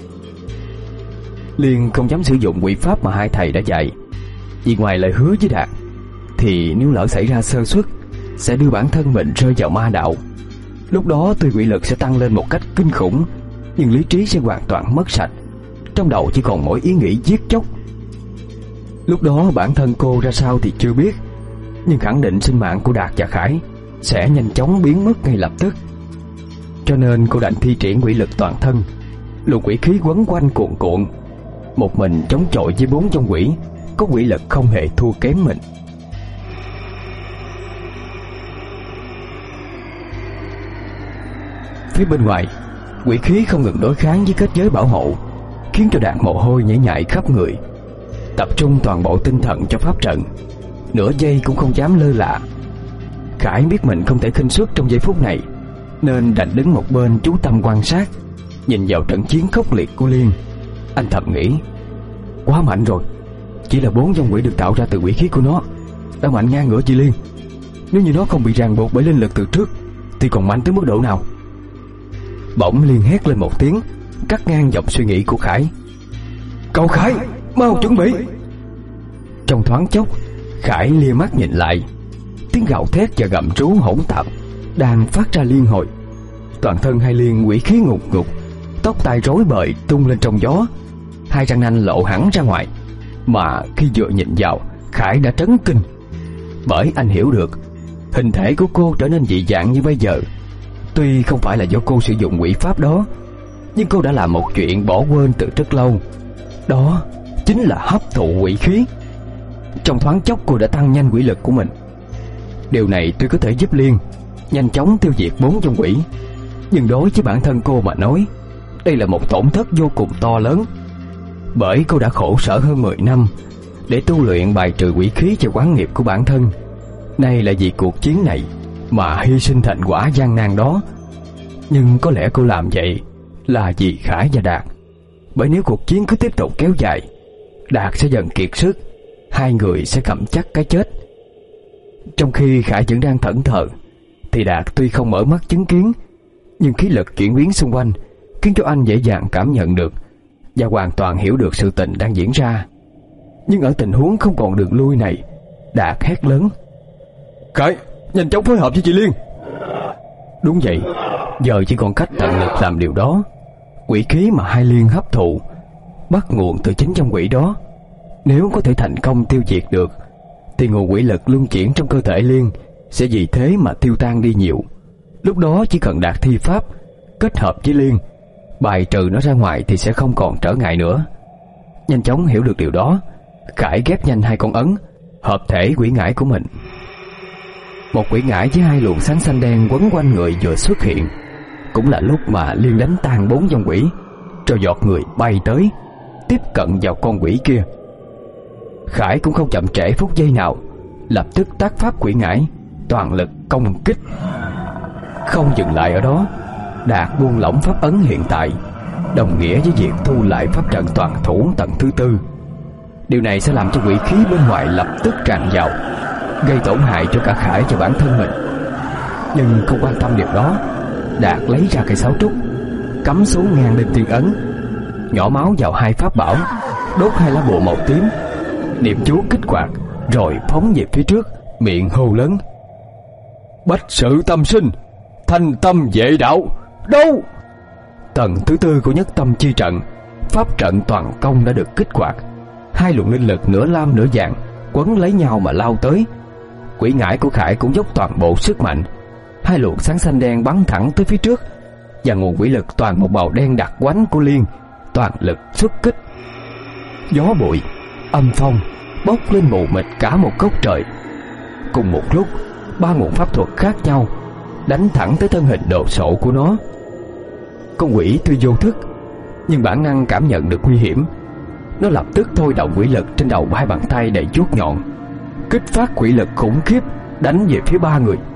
Liên không dám sử dụng quỷ pháp mà hai thầy đã dạy, vì ngoài lời hứa với Đạt, thì nếu lỡ xảy ra sơ suất sẽ đưa bản thân mình rơi vào ma đạo. Lúc đó tuy quỷ lực sẽ tăng lên một cách kinh khủng, nhưng lý trí sẽ hoàn toàn mất sạch, trong đầu chỉ còn mỗi ý nghĩ giết chóc. Lúc đó bản thân cô ra sao thì chưa biết, nhưng khẳng định sinh mạng của Đạt và Khải sẽ nhanh chóng biến mất ngay lập tức. cho nên cô đành thi triển quỷ lực toàn thân. Luồng quỷ khí quấn quanh cuộn cuộn, một mình chống chọi với bốn trong quỷ có quỷ lực không hề thua kém mình. Phía bên ngoài, quỷ khí không ngừng đối kháng với kết giới bảo hộ, khiến cho Đạt mồ hôi nhễ nhại khắp người. Tập trung toàn bộ tinh thần cho pháp trận, nửa giây cũng không dám lơ là. Khải biết mình không thể khinh suất trong giây phút này, nên đành đứng một bên chú tâm quan sát, nhìn vào trận chiến khốc liệt của Liên. Anh thầm nghĩ, quá mạnh rồi. Chỉ là bốn dòng quỷ được tạo ra từ quỷ khí của nó đã mạnh ngang ngửa chị Liên. Nếu như nó không bị ràng buộc bởi linh lực từ trước thì còn mạnh tới mức độ nào? Bỗng Liên hét lên một tiếng, cắt ngang dòng suy nghĩ của Khải. Cậu Khải, mau chuẩn bị! Trong thoáng chốc, Khải lia mắt nhìn lại, tiếng gào thét và gầm rú hỗn tạp đang phát ra liên hồi. Toàn thân hai Liên quỷ khí ngục ngục, tóc tai rối bời tung lên trong gió, hai răng nanh lộ hẳn ra ngoài. Mà khi vừa nhìn vào, Khải đã trấn kinh, bởi anh hiểu được hình thể của cô trở nên dị dạng như bây giờ tuy không phải là do cô sử dụng quỷ pháp đó, nhưng cô đã làm một chuyện bỏ quên từ rất lâu. Đó chính là hấp thụ quỷ khí. Trong thoáng chốc cô đã tăng nhanh quỷ lực của mình. Điều này tuy có thể giúp Liên nhanh chóng tiêu diệt bốn dòng quỷ, nhưng đối với bản thân cô mà nói, đây là một tổn thất vô cùng to lớn. Bởi cô đã khổ sở hơn mười năm để tu luyện bài trừ quỷ khí cho quán nghiệp của bản thân. Nay là vì cuộc chiến này mà hy sinh thành quả gian nan đó. Nhưng có lẽ cô làm vậy là vì Khải và Đạt. Bởi nếu cuộc chiến cứ tiếp tục kéo dài, Đạt sẽ dần kiệt sức, hai người sẽ cầm chắc cái chết. Trong khi Khải vẫn đang thẫn thờ, thì Đạt tuy không mở mắt chứng kiến, nhưng khí lực chuyển biến xung quanh khiến cho anh dễ dàng cảm nhận được và hoàn toàn hiểu được sự tình đang diễn ra. Nhưng ở tình huống không còn đường lui này, Đạt hét lớn: Khải, nhanh chóng phối hợp với chị Liên! Đúng vậy, giờ chỉ còn cách tận lực làm điều đó. Quỷ khí mà hai Liên hấp thụ bắt nguồn từ chính trong quỷ đó. Nếu có thể thành công tiêu diệt được, thì nguồn quỷ lực luân chuyển trong cơ thể Liên sẽ vì thế mà tiêu tan đi nhiều. Lúc đó chỉ cần Đạt thi pháp kết hợp với Liên, bài trừ nó ra ngoài thì sẽ không còn trở ngại nữa. Nhanh chóng hiểu được điều đó, Khải ghép nhanh hai con ấn hợp thể quỷ ngải của mình. Một quỷ ngải với hai luồng sáng xanh đen quấn quanh người vừa xuất hiện, cũng là lúc mà Liên đánh tan bốn dòng quỷ, cho giọt người bay tới tiếp cận vào con quỷ kia. Khải cũng không chậm trễ phút giây nào, lập tức tác pháp quỷ ngải, toàn lực công kích. Không dừng lại ở đó, Đạt buông lỏng pháp ấn hiện tại, đồng nghĩa với việc thu lại pháp trận toàn thủ tầng thứ tư. Điều này sẽ làm cho quỷ khí bên ngoài lập tức tràn vào, gây tổn hại cho cả Khải và bản thân mình. Nhưng không quan tâm điều đó, Đạt lấy ra cây sáo trúc, cắm xuống ngang lên tiên ấn, nhỏ máu vào hai pháp bảo, đốt hai lá bùa màu tím, niệm chú kích hoạt, rồi phóng về phía trước, miệng hô lớn: Bách sự tâm sinh, thanh tâm vệ đạo, đâu! Tầng thứ tư của nhất tâm chi trận, pháp trận toàn công đã được kích hoạt. Hai luồng linh lực nửa lam nửa vàng quấn lấy nhau mà lao tới. Quỷ ngải của Khải cũng dốc toàn bộ sức mạnh, hai luồng sáng xanh đen bắn thẳng tới phía trước, và nguồn quỷ lực toàn một màu đen đặc quánh của Liên toàn lực xuất kích. Gió bụi, âm phong bốc lên mù mịt cả một góc trời. Cùng một lúc, ba nguồn pháp thuật khác nhau đánh thẳng tới thân hình đồ sộ của nó. Con quỷ tuy vô thức, nhưng bản năng cảm nhận được nguy hiểm. Nó lập tức thôi động quỷ lực trên đầu hai bàn tay đầy vuốt nhọn, kích phát quỷ lực khủng khiếp đánh về phía ba người.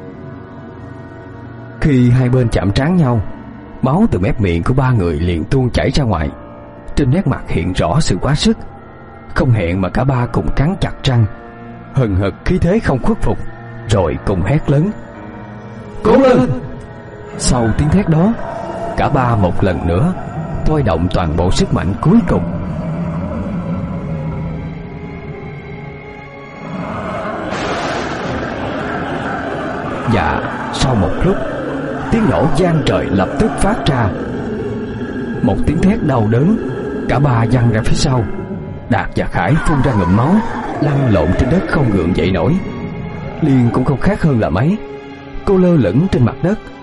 Khi hai bên chạm trán nhau, máu từ mép miệng của ba người liền tuôn chảy ra ngoài. Trên nét mặt hiện rõ sự quá sức. Không hẹn mà cả ba cùng cắn chặt răng, hừng hực khí thế không khuất phục, rồi cùng hét lớn: Cố lên! Sau tiếng thét đó, cả ba một lần nữa thôi động toàn bộ sức mạnh cuối cùng. Và sau một lúc, tiếng nổ vang trời lập tức phát ra. Một tiếng thét đau đớn, cả ba văng ra phía sau. Đạt và Khải phun ra ngụm máu, lăn lộn trên đất không gượng dậy nổi. Liên cũng không khác hơn là mấy. Cô lơ lửng trên mặt đất,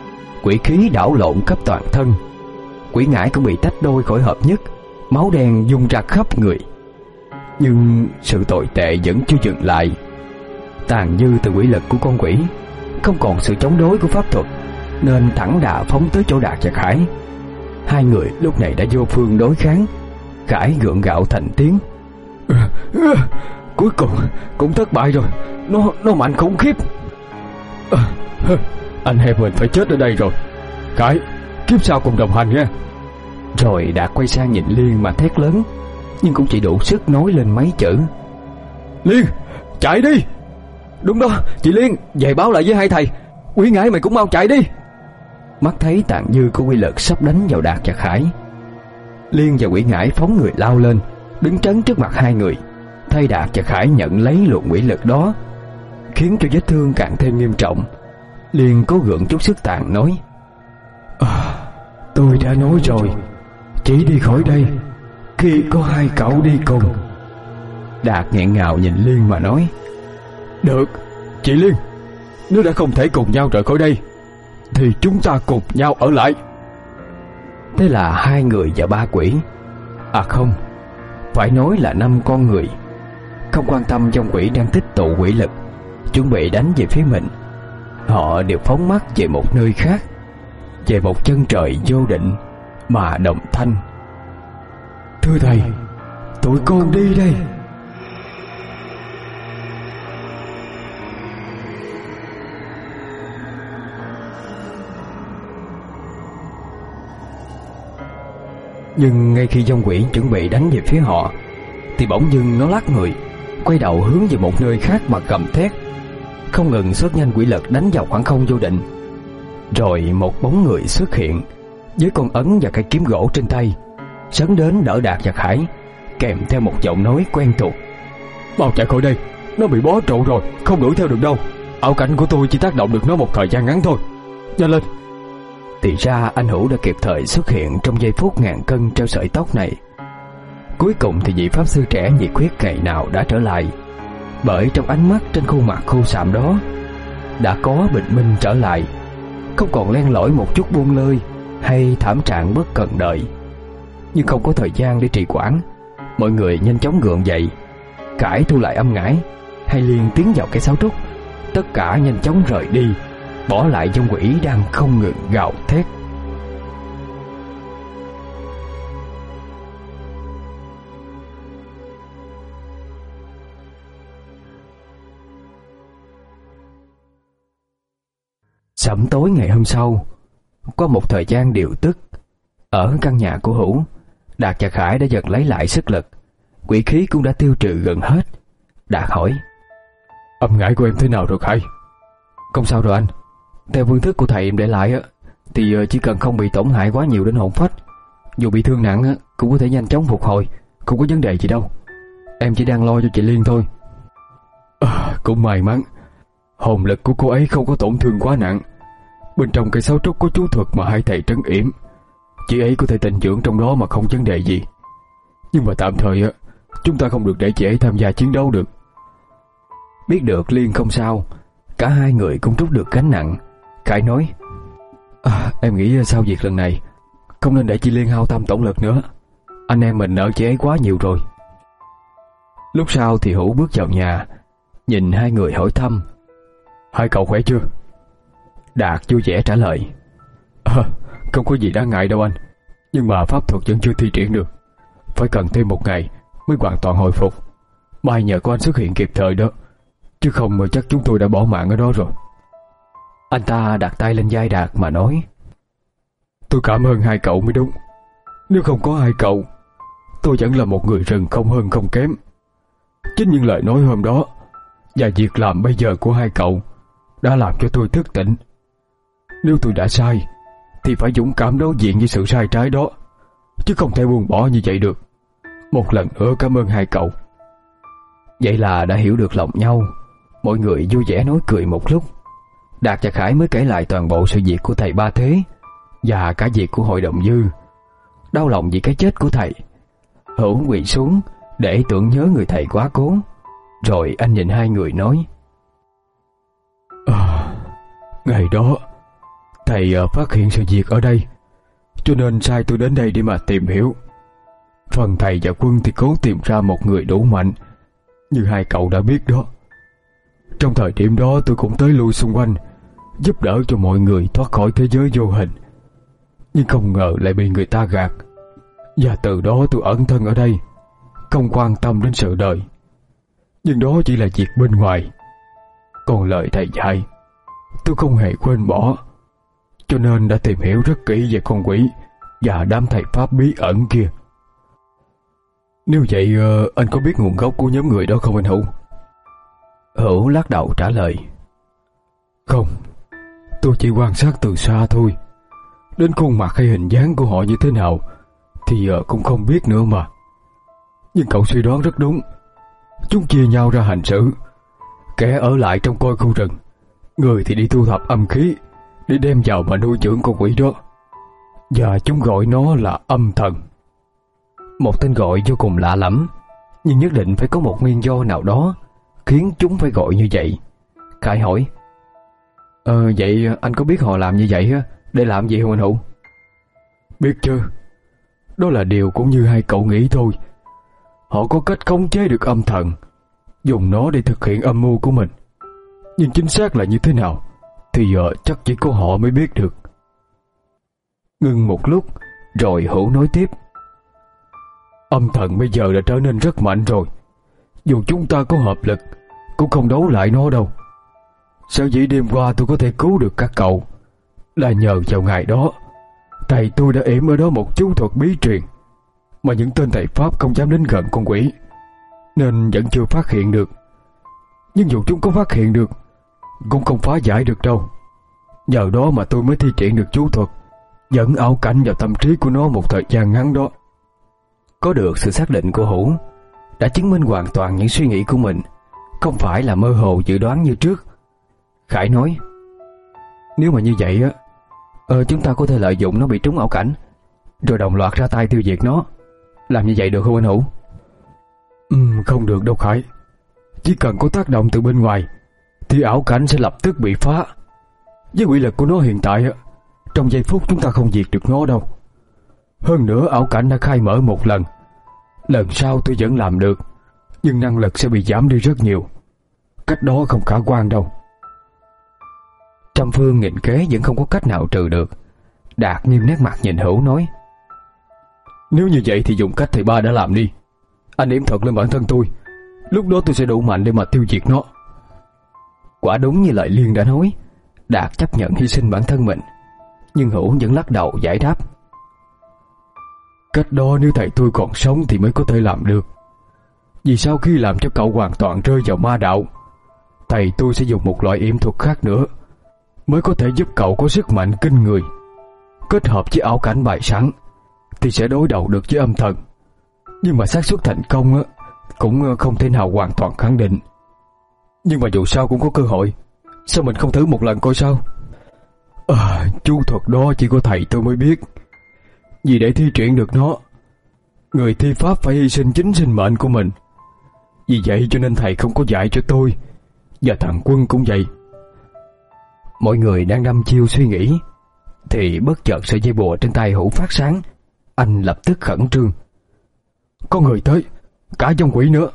quỷ khí đảo lộn khắp toàn thân. Quỷ ngải cũng bị tách đôi khỏi hợp nhất, máu đen dung ra khắp người. Nhưng sự tồi tệ vẫn chưa dừng lại. Tàn dư từ quỷ lực của con quỷ, không còn sự chống đối của pháp thuật, nên thẳng đà phóng tới chỗ Đạt và Khải. Hai người lúc này đã vô phương đối kháng. Khải gượng gạo thành tiếng: à, à, cuối cùng cũng thất bại rồi. Nó nó mạnh khủng khiếp. à, à, Anh em mình phải chết ở đây rồi. Khải, kiếp sau cùng đồng hành nha. Rồi Đạt quay sang nhìn Liên mà thét lớn, nhưng cũng chỉ đủ sức nói lên mấy chữ: Liên, chạy đi. Đúng đó, chị Liên, về báo lại với hai thầy. Quỷ ngải mày cũng mau chạy đi. Mắt thấy tàn dư của quy lực sắp đánh vào Đạt và Khải, Liên và quỷ ngải phóng người lao lên, đứng trấn trước mặt hai người, thay Đạt và Khải nhận lấy luồng quỷ lực đó, khiến cho vết thương càng thêm nghiêm trọng. Liên cố gượng chút sức tàn nói: à, tôi đã nói rồi, chỉ đi khỏi đây khi có hai cậu đi cùng. Đạt nghẹn ngào nhìn Liên mà nói: được, chị Liên, nếu đã không thể cùng nhau rời khỏi đây thì chúng ta cùng nhau ở lại. Thế là hai người và ba quỷ, à không, phải nói là năm con người, không quan tâm trong quỷ đang tích tụ quỷ lực, chuẩn bị đánh về phía mình. Họ đều phóng mắt về một nơi khác, về một chân trời vô định mà đồng thanh: thưa thầy, tụi con đi đây. Nhưng ngay khi dông quỷ chuẩn bị đánh về phía họ, thì bỗng dưng nó lắc người, quay đầu hướng về một nơi khác mà gầm thét, không ngừng xuất nhanh quỷ lực đánh vào khoảng không vô định. Rồi một bóng người xuất hiện với con ấn và cây kiếm gỗ trên tay, sấn đến đỡ Đạt và Khải, kèm theo một giọng nói quen thuộc: mau chạy khỏi đây, nó bị bó trụ rồi, không đuổi theo được đâu. Ảo cảnh của tôi chỉ tác động được nó một thời gian ngắn thôi, nhanh lên. Thì ra anh Hữu đã kịp thời xuất hiện trong giây phút ngàn cân treo sợi tóc này. Cuối cùng thì vị pháp sư trẻ nhiệt huyết ngày nào đã trở lại, bởi trong ánh mắt trên khuôn mặt khô sạm đó đã có bình minh trở lại, không còn len lỏi một chút buông lơi hay thảm trạng bất cần đời. Nhưng không có thời gian để trì hoãn, mọi người nhanh chóng gượng dậy. Khải thu lại âm ngải, hay Liên tiến vào cái sáo trúc, tất cả nhanh chóng rời đi, bỏ lại dông quỷ đang không ngừng gào thét. Sẩm tối ngày hôm sau, qua một thời gian điều tức, ở căn nhà của Hữu, Đạt và Khải đã dần lấy lại sức lực, quỷ khí cũng đã tiêu trừ gần hết. Đạt hỏi: âm ngải của em thế nào rồi Khải? Không sao rồi anh. Theo phương thức của thầy em để lại á, thì chỉ cần không bị tổn hại quá nhiều đến hồn phách, dù bị thương nặng á, cũng có thể nhanh chóng phục hồi, không có vấn đề gì đâu. Em chỉ đang lo cho chị Liên thôi. À, cũng may mắn hồn lực của cô ấy không có tổn thương quá nặng. Bên trong cây sáo trúc có chú thuật mà hai thầy trấn yểm, chị ấy có thể tịnh dưỡng trong đó mà không vấn đề gì. Nhưng mà tạm thời á, chúng ta không được để chị ấy tham gia chiến đấu được. Biết được Liên không sao, cả hai người cũng trút được gánh nặng. Khải nói: à, em nghĩ sau việc lần này không nên để chị Liên hao tâm tổn lực nữa. Anh em mình nợ chị ấy quá nhiều rồi. Lúc sau thì Hữu bước vào nhà, nhìn hai người hỏi thăm: hai cậu khỏe chưa? Đạt vui vẻ trả lời: à, không có gì đáng ngại đâu anh, nhưng mà pháp thuật vẫn chưa thi triển được, phải cần thêm một ngày mới hoàn toàn hồi phục. May nhờ có anh xuất hiện kịp thời đó, chứ không mà chắc chúng tôi đã bỏ mạng ở đó rồi. Anh ta đặt tay lên vai Đạt mà nói: tôi cảm ơn hai cậu mới đúng. Nếu không có hai cậu, tôi vẫn là một người rừng không hơn không kém. Chính những lời nói hôm đó và việc làm bây giờ của hai cậu đã làm cho tôi thức tỉnh. Nếu tôi đã sai thì phải dũng cảm đối diện với sự sai trái đó, chứ không thể buông bỏ như vậy được. Một lần nữa cảm ơn hai cậu. Vậy là đã hiểu được lòng nhau. Mọi người vui vẻ nói cười một lúc. Đạt và Khải mới kể lại toàn bộ sự việc của thầy Ba Thế và cả việc của hội đồng Dư. Đau lòng vì cái chết của thầy, Hữu quỳ xuống để tưởng nhớ người thầy quá cố. Rồi anh nhìn hai người nói: à, ngày đó Thầy uh, phát hiện sự việc ở đây, cho nên sai tôi đến đây để mà tìm hiểu. Phần thầy và Quân thì cố tìm ra một người đủ mạnh, như hai cậu đã biết đó. Trong thời điểm đó tôi cũng tới lui xung quanh, giúp đỡ cho mọi người thoát khỏi thế giới vô hình. Nhưng không ngờ lại bị người ta gạt, và từ đó tôi ẩn thân ở đây, không quan tâm đến sự đời. Nhưng đó chỉ là việc bên ngoài. Còn lời thầy dạy tôi không hề quên bỏ, cho nên đã tìm hiểu rất kỹ về con quỷ và đám thầy pháp bí ẩn kia. Nếu vậy uh, anh có biết nguồn gốc của nhóm người đó không anh Hữu? Hữu lắc đầu trả lời: Không, tôi chỉ quan sát từ xa thôi. Đến khuôn mặt hay hình dáng của họ như thế nào thì uh, cũng không biết nữa mà. Nhưng cậu suy đoán rất đúng. Chúng chia nhau ra hành xử. Kẻ ở lại trong coi khu rừng, người thì đi thu thập âm khí để đem vào mà nuôi dưỡng con quỷ đó. Và chúng gọi nó là âm thần. Một tên gọi vô cùng lạ lẫm, nhưng nhất định phải có một nguyên do nào đó khiến chúng phải gọi như vậy. Khải hỏi: Ờ vậy anh có biết họ làm như vậy á để làm gì không anh Hữu? Biết chứ. Đó là điều cũng như hai cậu nghĩ thôi. Họ có cách khống chế được âm thần, dùng nó để thực hiện âm mưu của mình. Nhưng chính xác là như thế nào thì giờ chắc chỉ có họ mới biết được. Ngưng một lúc rồi Hữu nói tiếp: Âm thần bây giờ đã trở nên rất mạnh rồi. Dù chúng ta có hợp lực cũng không đấu lại nó đâu. Sở dĩ đêm qua tôi có thể cứu được các cậu là nhờ vào ngày đó thầy tôi đã yểm ở đó một chú thuật bí truyền mà những tên thầy pháp không dám đến gần con quỷ, nên vẫn chưa phát hiện được. Nhưng dù chúng có phát hiện được cũng không phá giải được đâu. Nhờ đó mà tôi mới thi triển được chú thuật, dẫn ảo cảnh vào tâm trí của nó một thời gian ngắn đó. Có được sự xác định của Hữu đã chứng minh hoàn toàn những suy nghĩ của mình không phải là mơ hồ dự đoán như trước. Khải nói: Nếu mà như vậy á, ờ, chúng ta có thể lợi dụng nó bị trúng ảo cảnh, rồi đồng loạt ra tay tiêu diệt nó. Làm như vậy được không anh Hữu? Ừ, không được đâu Khải. Chỉ cần có tác động từ bên ngoài thì ảo cảnh sẽ lập tức bị phá. Với quỷ lực của nó hiện tại á, trong giây phút chúng ta không diệt được nó đâu. Hơn nữa ảo cảnh đã khai mở một lần, lần sau tôi vẫn làm được, nhưng năng lực sẽ bị giảm đi rất nhiều. Cách đó không khả quan đâu. Trăm phương nghìn kế vẫn không có cách nào trừ được. Đạt nghiêm nét mặt nhìn Hữu nói: Nếu như vậy thì dùng cách thầy ba đã làm đi. Anh yểm thuật lên bản thân tôi, lúc đó tôi sẽ đủ mạnh để mà tiêu diệt nó. Quả đúng như lời Liên đã nói, Đạt chấp nhận hy sinh bản thân mình. Nhưng Hữu vẫn lắc đầu giải đáp: Cách đó nếu thầy tôi còn sống thì mới có thể làm được. Vì sau khi làm cho cậu hoàn toàn rơi vào ma đạo, thầy tôi sẽ dùng một loại yểm thuật khác nữa mới có thể giúp cậu có sức mạnh kinh người. Kết hợp với ảo cảnh bày sẵn thì sẽ đối đầu được với âm thần. Nhưng mà xác suất thành công á, cũng không thể nào hoàn toàn khẳng định. Nhưng mà dù sao cũng có cơ hội. Sao mình không thử một lần coi sao? À, chú thuật đó chỉ có thầy tôi mới biết. Vì để thi triển được nó, người thi pháp phải hy sinh chính sinh mệnh của mình. Vì vậy cho nên thầy không có dạy cho tôi, và thằng Quân cũng vậy. Mọi người đang đăm chiêu suy nghĩ thì bất chợt sợi dây bùa trên tay Hữu phát sáng. Anh lập tức khẩn trương: Có người tới, cả trong quỷ nữa.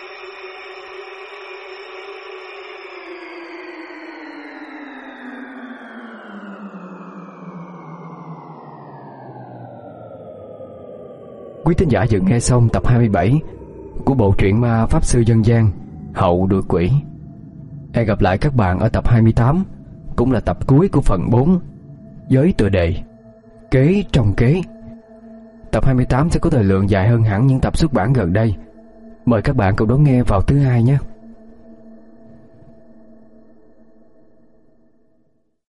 Quý thính giả vừa nghe xong tập hai mươi bảy của bộ truyện ma pháp sư dân gian Hậu Đuổi Quỷ. Hẹn gặp lại các bạn ở tập hai mươi tám, cũng là tập cuối của phần bốn, với tựa đề Kế trong kế. Tập hai mươi tám sẽ có thời lượng dài hơn hẳn những tập xuất bản gần đây. Mời các bạn cùng đón nghe vào thứ hai nhé.